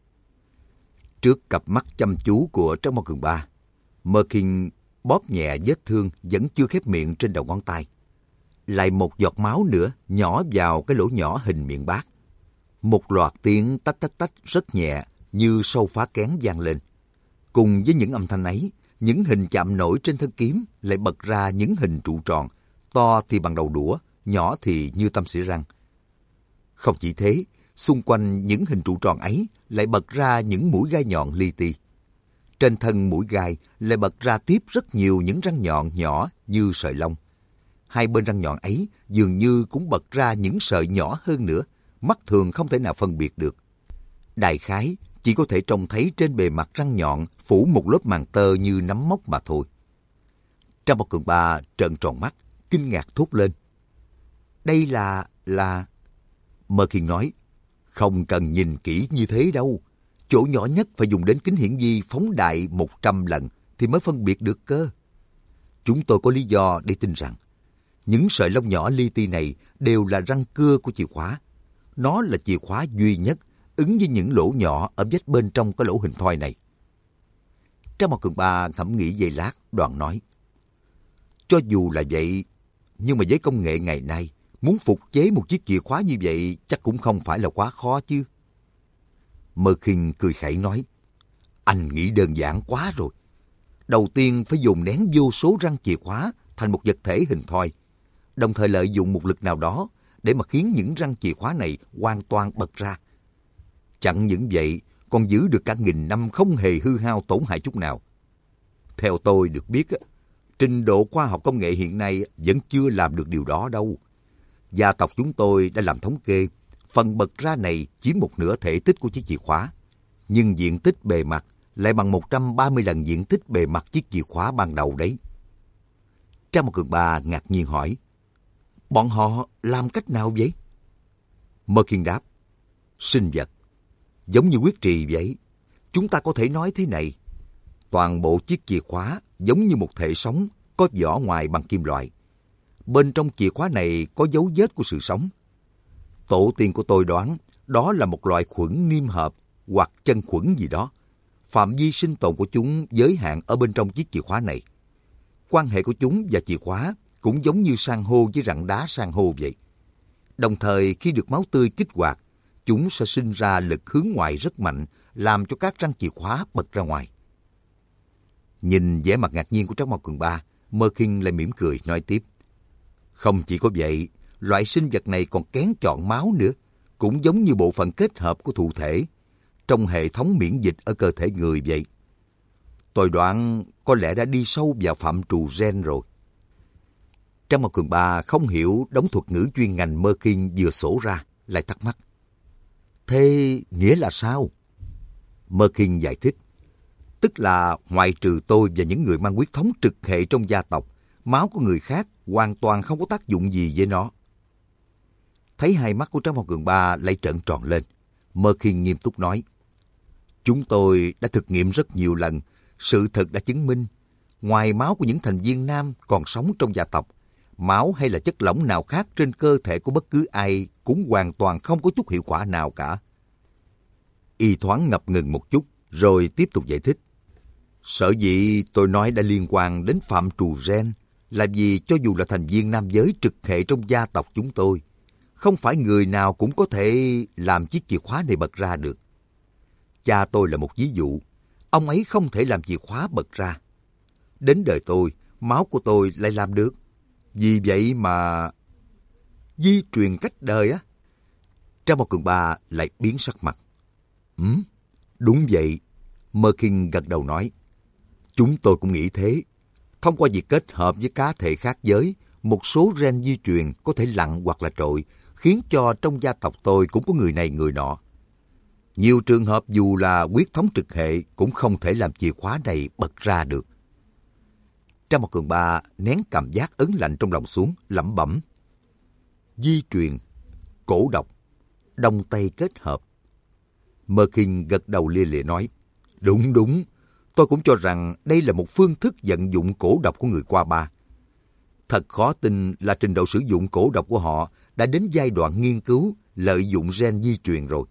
Trước cặp mắt chăm chú của Trác Mao Cường Ba, Mơ Khiên bóp nhẹ vết thương vẫn chưa khép miệng trên đầu ngón tay. Lại một giọt máu nữa nhỏ vào cái lỗ nhỏ hình miệng bát. Một loạt tiếng tách tách tách rất nhẹ như sâu phá kén vang lên. Cùng với những âm thanh ấy, những hình chạm nổi trên thân kiếm lại bật ra những hình trụ tròn, to thì bằng đầu đũa, nhỏ thì như tăm xỉa răng. Không chỉ thế, xung quanh những hình trụ tròn ấy lại bật ra những mũi gai nhọn li ti. Trên thân mũi gai lại bật ra tiếp rất nhiều những răng nhọn nhỏ như sợi lông. Hai bên răng nhọn ấy dường như cũng bật ra những sợi nhỏ hơn nữa, mắt thường không thể nào phân biệt được. Đại khái chỉ có thể trông thấy trên bề mặt răng nhọn phủ một lớp màng tơ như nấm mốc mà thôi. Trác Mao Cường Ba trợn tròn mắt, kinh ngạc thốt lên. Đây là... là... Mơ Khiên nói, không cần nhìn kỹ như thế đâu. Chỗ nhỏ nhất phải dùng đến kính hiển vi phóng đại một trăm lần thì mới phân biệt được cơ. Chúng tôi có lý do để tin rằng những sợi lông nhỏ li ti này đều là răng cưa của chìa khóa. Nó là chìa khóa duy nhất ứng với những lỗ nhỏ ở vách bên trong cái lỗ hình thoi này. Trác Mao Cường Ba ngẫm nghĩ giây lát, đoạn nói. Cho dù là vậy, nhưng mà với công nghệ ngày nay, muốn phục chế một chiếc chìa khóa như vậy chắc cũng không phải là quá khó chứ. Mơ Khiên cười khẩy nói. Anh nghĩ đơn giản quá rồi. Đầu tiên phải dồn nén vô số răng chìa khóa thành một vật thể hình thoi, đồng thời lợi dụng một lực nào đó để mà khiến những răng chìa khóa này hoàn toàn bật ra. Chẳng những vậy, còn giữ được cả nghìn năm không hề hư hao tổn hại chút nào. Theo tôi được biết, trình độ khoa học công nghệ hiện nay vẫn chưa làm được điều đó đâu. Gia tộc chúng tôi đã làm thống kê, phần bật ra này chiếm một nửa thể tích của chiếc chìa khóa, nhưng diện tích bề mặt lại bằng một trăm ba mươi lần diện tích bề mặt chiếc chìa khóa ban đầu đấy. Trang một Cường Ba ngạc nhiên hỏi, bọn họ làm cách nào vậy? Mơ Khiên đáp, sinh vật. Giống như huyết trì vậy. Chúng ta có thể nói thế này, toàn bộ chiếc chìa khóa giống như một thể sống có vỏ ngoài bằng kim loại. Bên trong chìa khóa này có dấu vết của sự sống. Tổ tiên của tôi đoán đó là một loại khuẩn niêm hợp hoặc chân khuẩn gì đó. Phạm vi sinh tồn của chúng giới hạn ở bên trong chiếc chìa khóa này. Quan hệ của chúng và chìa khóa cũng giống như san hô với rặng đá san hô vậy. Đồng thời khi được máu tươi kích hoạt, chúng sẽ sinh ra lực hướng ngoại rất mạnh, làm cho các răng chìa khóa bật ra ngoài. Nhìn vẻ mặt ngạc nhiên của Trác Mao Cường Ba, Mơ Khiên lại mỉm cười nói tiếp. Không chỉ có vậy, loại sinh vật này còn kén chọn máu nữa, cũng giống như bộ phận kết hợp của thụ thể, trong hệ thống miễn dịch ở cơ thể người vậy. Tôi đoán có lẽ đã đi sâu vào phạm trù gen rồi. Trác Mao Cường Ba không hiểu đống thuật ngữ chuyên ngành Mơ Khiên vừa sổ ra, lại thắc mắc. Thế nghĩa là sao? Mơ Khiên giải thích. Tức là ngoại trừ tôi và những người mang huyết thống trực hệ trong gia tộc, máu của người khác hoàn toàn không có tác dụng gì với nó. Thấy hai mắt của Trác Mao Cường Ba lại trợn tròn lên, Mơ Khiên nghiêm túc nói. Chúng tôi đã thực nghiệm rất nhiều lần, sự thật đã chứng minh, ngoài máu của những thành viên nam còn sống trong gia tộc, máu hay là chất lỏng nào khác trên cơ thể của bất cứ ai cũng hoàn toàn không có chút hiệu quả nào cả. Y thoáng ngập ngừng một chút, rồi tiếp tục giải thích. Sở dĩ tôi nói đã liên quan đến phạm trù gen là vì cho dù là thành viên nam giới trực hệ trong gia tộc chúng tôi, không phải người nào cũng có thể làm chiếc chìa khóa này bật ra được. Cha tôi là một ví dụ, ông ấy không thể làm chìa khóa bật ra. Đến đời tôi, máu của tôi lại làm được. Vì vậy mà... Di truyền cách đời á. Trác Mao Cường Ba lại biến sắc mặt. Ừ, đúng vậy. Mơ Khiên gật đầu nói. Chúng tôi cũng nghĩ thế. Thông qua việc kết hợp với cá thể khác giới, một số gen di truyền có thể lặn hoặc là trội, khiến cho trong gia tộc tôi cũng có người này người nọ. Nhiều trường hợp dù là huyết thống trực hệ cũng không thể làm chìa khóa này bật ra được. Trác Mao Cường Ba nén cảm giác ớn lạnh trong lòng xuống, lẩm bẩm. Di truyền, cổ độc, đông tây kết hợp. Mơ Khiên gật đầu lia lịa nói. Đúng đúng, tôi cũng cho rằng đây là một phương thức vận dụng cổ độc của người Qua Ba. Thật khó tin là trình độ sử dụng cổ độc của họ đã đến giai đoạn nghiên cứu lợi dụng gen di truyền rồi.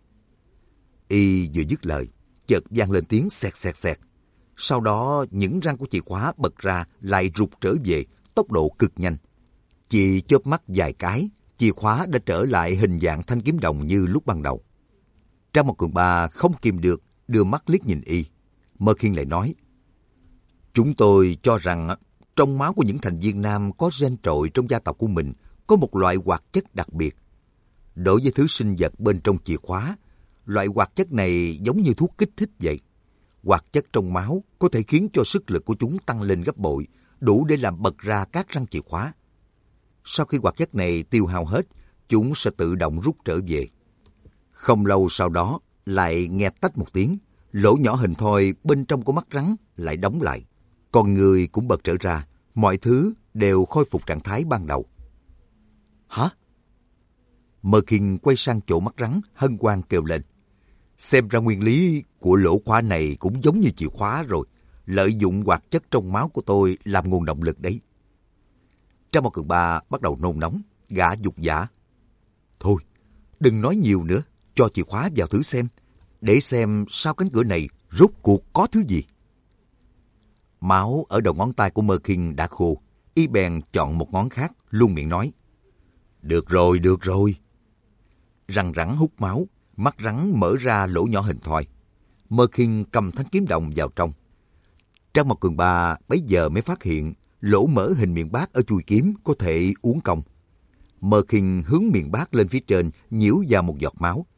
Y vừa dứt lời, chợt vang lên tiếng xẹt xẹt xẹt. Sau đó những răng của chìa khóa bật ra lại rụt trở về, tốc độ cực nhanh. Chỉ chớp mắt vài cái, chìa khóa đã trở lại hình dạng thanh kiếm đồng như lúc ban đầu. Trác Mao Cường Ba không kìm được, đưa mắt liếc nhìn Y. Mơ Khiên lại nói, chúng tôi cho rằng trong máu của những thành viên nam có gen trội trong gia tộc của mình có một loại hoạt chất đặc biệt. Đối với thứ sinh vật bên trong chìa khóa, loại hoạt chất này giống như thuốc kích thích vậy. Hoạt chất trong máu có thể khiến cho sức lực của chúng tăng lên gấp bội, đủ để làm bật ra các răng chìa khóa. Sau khi hoạt chất này tiêu hao hết, chúng sẽ tự động rút trở về. Không lâu sau đó, lại nghe tách một tiếng, lỗ nhỏ hình thoi bên trong của mắt rắn lại đóng lại. Con người cũng bật trở ra, mọi thứ đều khôi phục trạng thái ban đầu. Hả? Mơ Khiên quay sang chỗ mắt rắn, hân hoan kêu lên. Xem ra nguyên lý của lỗ khóa này cũng giống như chìa khóa rồi, lợi dụng hoạt chất trong máu của tôi làm nguồn động lực đấy. Trác Mao Cường Ba bắt đầu nôn nóng, gã dục giả. Thôi, đừng nói nhiều nữa, cho chìa khóa vào thử xem, để xem sau cánh cửa này rốt cuộc có thứ gì. Máu ở đầu ngón tay của Mơ Khiên đã khô, Y bèn chọn một ngón khác, luôn miệng nói. Được rồi, được rồi. Răng rắn hút máu, mắt rắn mở ra lỗ nhỏ hình thoi. Mơ Khiên cầm thanh kiếm đồng vào trong. Trác Mao Cường Ba bấy giờ mới phát hiện lỗ mở hình miệng bát ở chuôi kiếm có thể uốn cong. Mơ Khiên hướng miệng bát lên phía trên, nhiễu vào một giọt máu.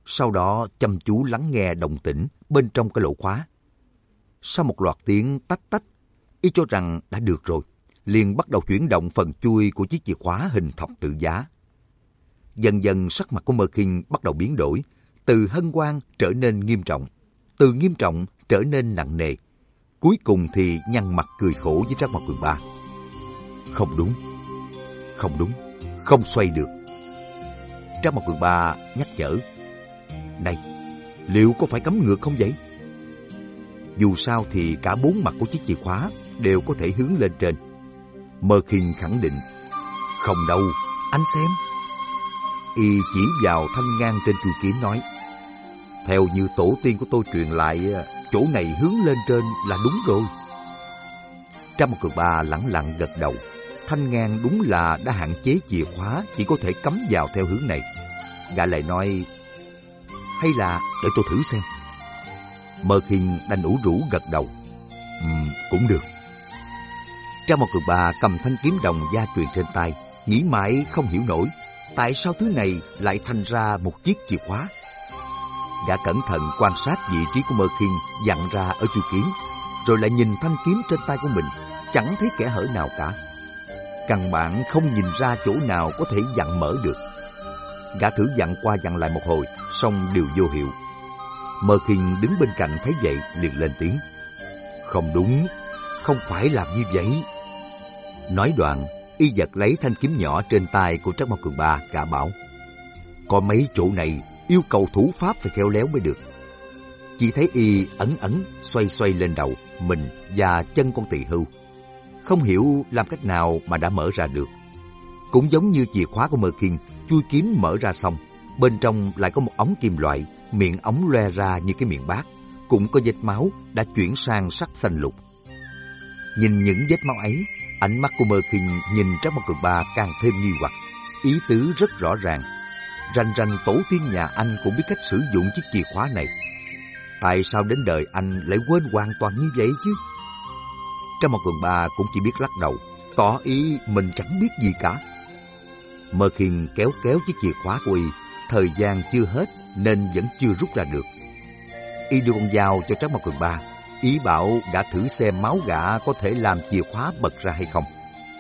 sau đó chăm chú lắng nghe động tĩnh bên trong cái lỗ khóa. Sau một loạt tiếng tách tách, y cho rằng đã được rồi, liền bắt đầu chuyển động phần chui của chiếc chìa khóa hình thập tự giá. Dần dần sắc mặt của Mơ Khinh bắt đầu biến đổi, từ hân hoan trở nên nghiêm trọng, từ nghiêm trọng trở nên nặng nề. Cuối cùng thì nhăn mặt cười khổ với Trác Mao Cường Ba. Không đúng, không đúng, không xoay được. Trác Mao Cường Ba nhắc nhở. Này, liệu có phải cắm ngược không vậy? Dù sao thì cả bốn mặt của chiếc chìa khóa đều có thể hướng lên trên. Mơ Khinh khẳng định. Không đâu, anh xem. Y chỉ vào thanh ngang trên chuôi kiếm nói. Theo như tổ tiên của tôi truyền lại, chỗ này hướng lên trên là đúng rồi. Trác Mao Cường Ba lẳng lặng gật đầu. Thanh ngang đúng là đã hạn chế chìa khóa chỉ có thể cắm vào theo hướng này. Gã lại nói, hay là để tôi thử xem. Mơ Khinh đành ủ rũ gật đầu. Ừm, cũng được. Trác Mao Cường Ba cầm thanh kiếm đồng gia truyền trên tay, nghĩ mãi không hiểu nổi tại sao thứ này lại thành ra một chiếc chìa khóa. Gã cẩn thận quan sát vị trí của Mơ Khinh dặn ra ở chuôi kiếm, rồi lại nhìn thanh kiếm trên tay của mình, chẳng thấy kẽ hở nào cả. Căn bản không nhìn ra chỗ nào có thể dặn mở được. Gã thử dặn qua dặn lại một hồi, song đều vô hiệu. Mơ Khinh đứng bên cạnh thấy vậy liền lên tiếng. Không đúng, không phải làm như vậy. Nói đoạn, y giật lấy thanh kiếm nhỏ trên tay của Trác Mao Cường Ba, gã bảo. Có mấy chỗ này yêu cầu thủ pháp phải khéo léo mới được. Chỉ thấy y ẩn ẩn xoay xoay lên đầu, mình và chân con tỳ hưu. Không hiểu làm cách nào mà đã mở ra được. Cũng giống như chìa khóa của Mơ Khinh, chui kiếm mở ra xong, bên trong lại có một ống kim loại, miệng ống loe ra như cái miệng bát, cũng có vết máu đã chuyển sang sắc xanh lục. Nhìn những vết máu ấy, ánh mắt của Mơ Khinh nhìn Trác Mao Cường Ba càng thêm nghi hoặc. Ý tứ rất rõ ràng, rành rành tổ tiên nhà anh cũng biết cách sử dụng chiếc chìa khóa này. Tại sao đến đời anh lại quên hoàn toàn như vậy chứ? Trác Mao Cường Ba cũng chỉ biết lắc đầu, tỏ ý mình chẳng biết gì cả. Mơ Khinh kéo kéo chiếc chìa khóa của y, thời gian chưa hết nên vẫn chưa rút ra được. Y đưa con dao cho Trác Mao Cường Ba, ý bảo gã thử xem máu gã có thể làm chìa khóa bật ra hay không.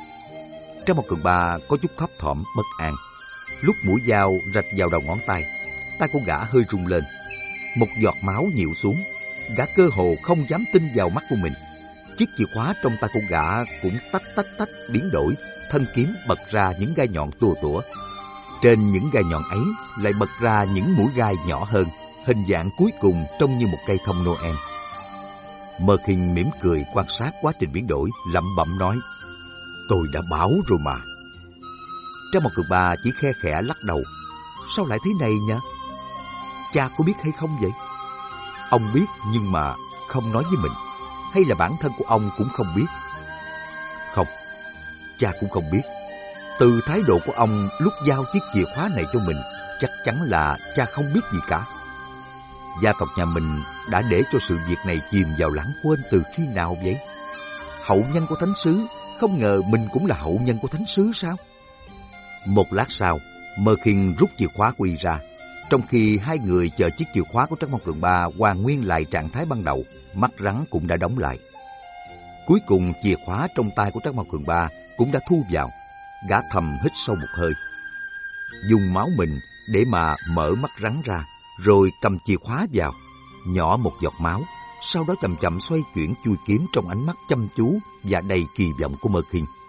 Trác Mao Cường Ba có chút thấp thỏm bất an. Lúc mũi dao rạch vào đầu ngón tay, tay của gã hơi rung lên. Một giọt máu nhịu xuống, gã cơ hồ không dám tin vào mắt của mình. Chiếc chìa khóa trong tay của gã cũng tách tách tách biến đổi, thân kiếm bật ra những gai nhọn tua tủa. Trên những gai nhọn ấy lại bật ra những mũi gai nhỏ hơn, hình dạng cuối cùng trông như một cây thông Noel. Mơ Khinh mỉm cười quan sát quá trình biến đổi, lẩm bẩm nói, tôi đã bảo rồi mà. Trác Mao Cường Ba chỉ khe khẽ lắc đầu. Sao lại thế này nhỉ? Cha có biết hay không vậy? Ông biết nhưng mà không nói với mình, hay là bản thân của ông cũng không biết? Không, cha cũng không biết. Từ thái độ của ông lúc giao chiếc chìa khóa này cho mình, chắc chắn là cha không biết gì cả. Gia tộc nhà mình đã để cho sự việc này chìm vào lãng quên từ khi nào vậy? Hậu nhân của thánh sứ, không ngờ mình cũng là hậu nhân của thánh sứ sao? Một lát sau, Mơ Khinh rút chìa khóa của y ra. Trong khi hai người chờ chiếc chìa khóa của Trác Mao Cường Ba hoàn nguyên lại trạng thái ban đầu, mắt rắn cũng đã đóng lại. Cuối cùng chìa khóa trong tay của Trác Mao Cường Ba cũng đã thu vào. Gã thầm hít sâu một hơi, dùng máu mình để mà mở mắt rắn ra, rồi cầm chìa khóa vào, nhỏ một giọt máu, sau đó chậm chậm xoay chuyển chuôi kiếm trong ánh mắt chăm chú và đầy kỳ vọng của Mơ Khinh.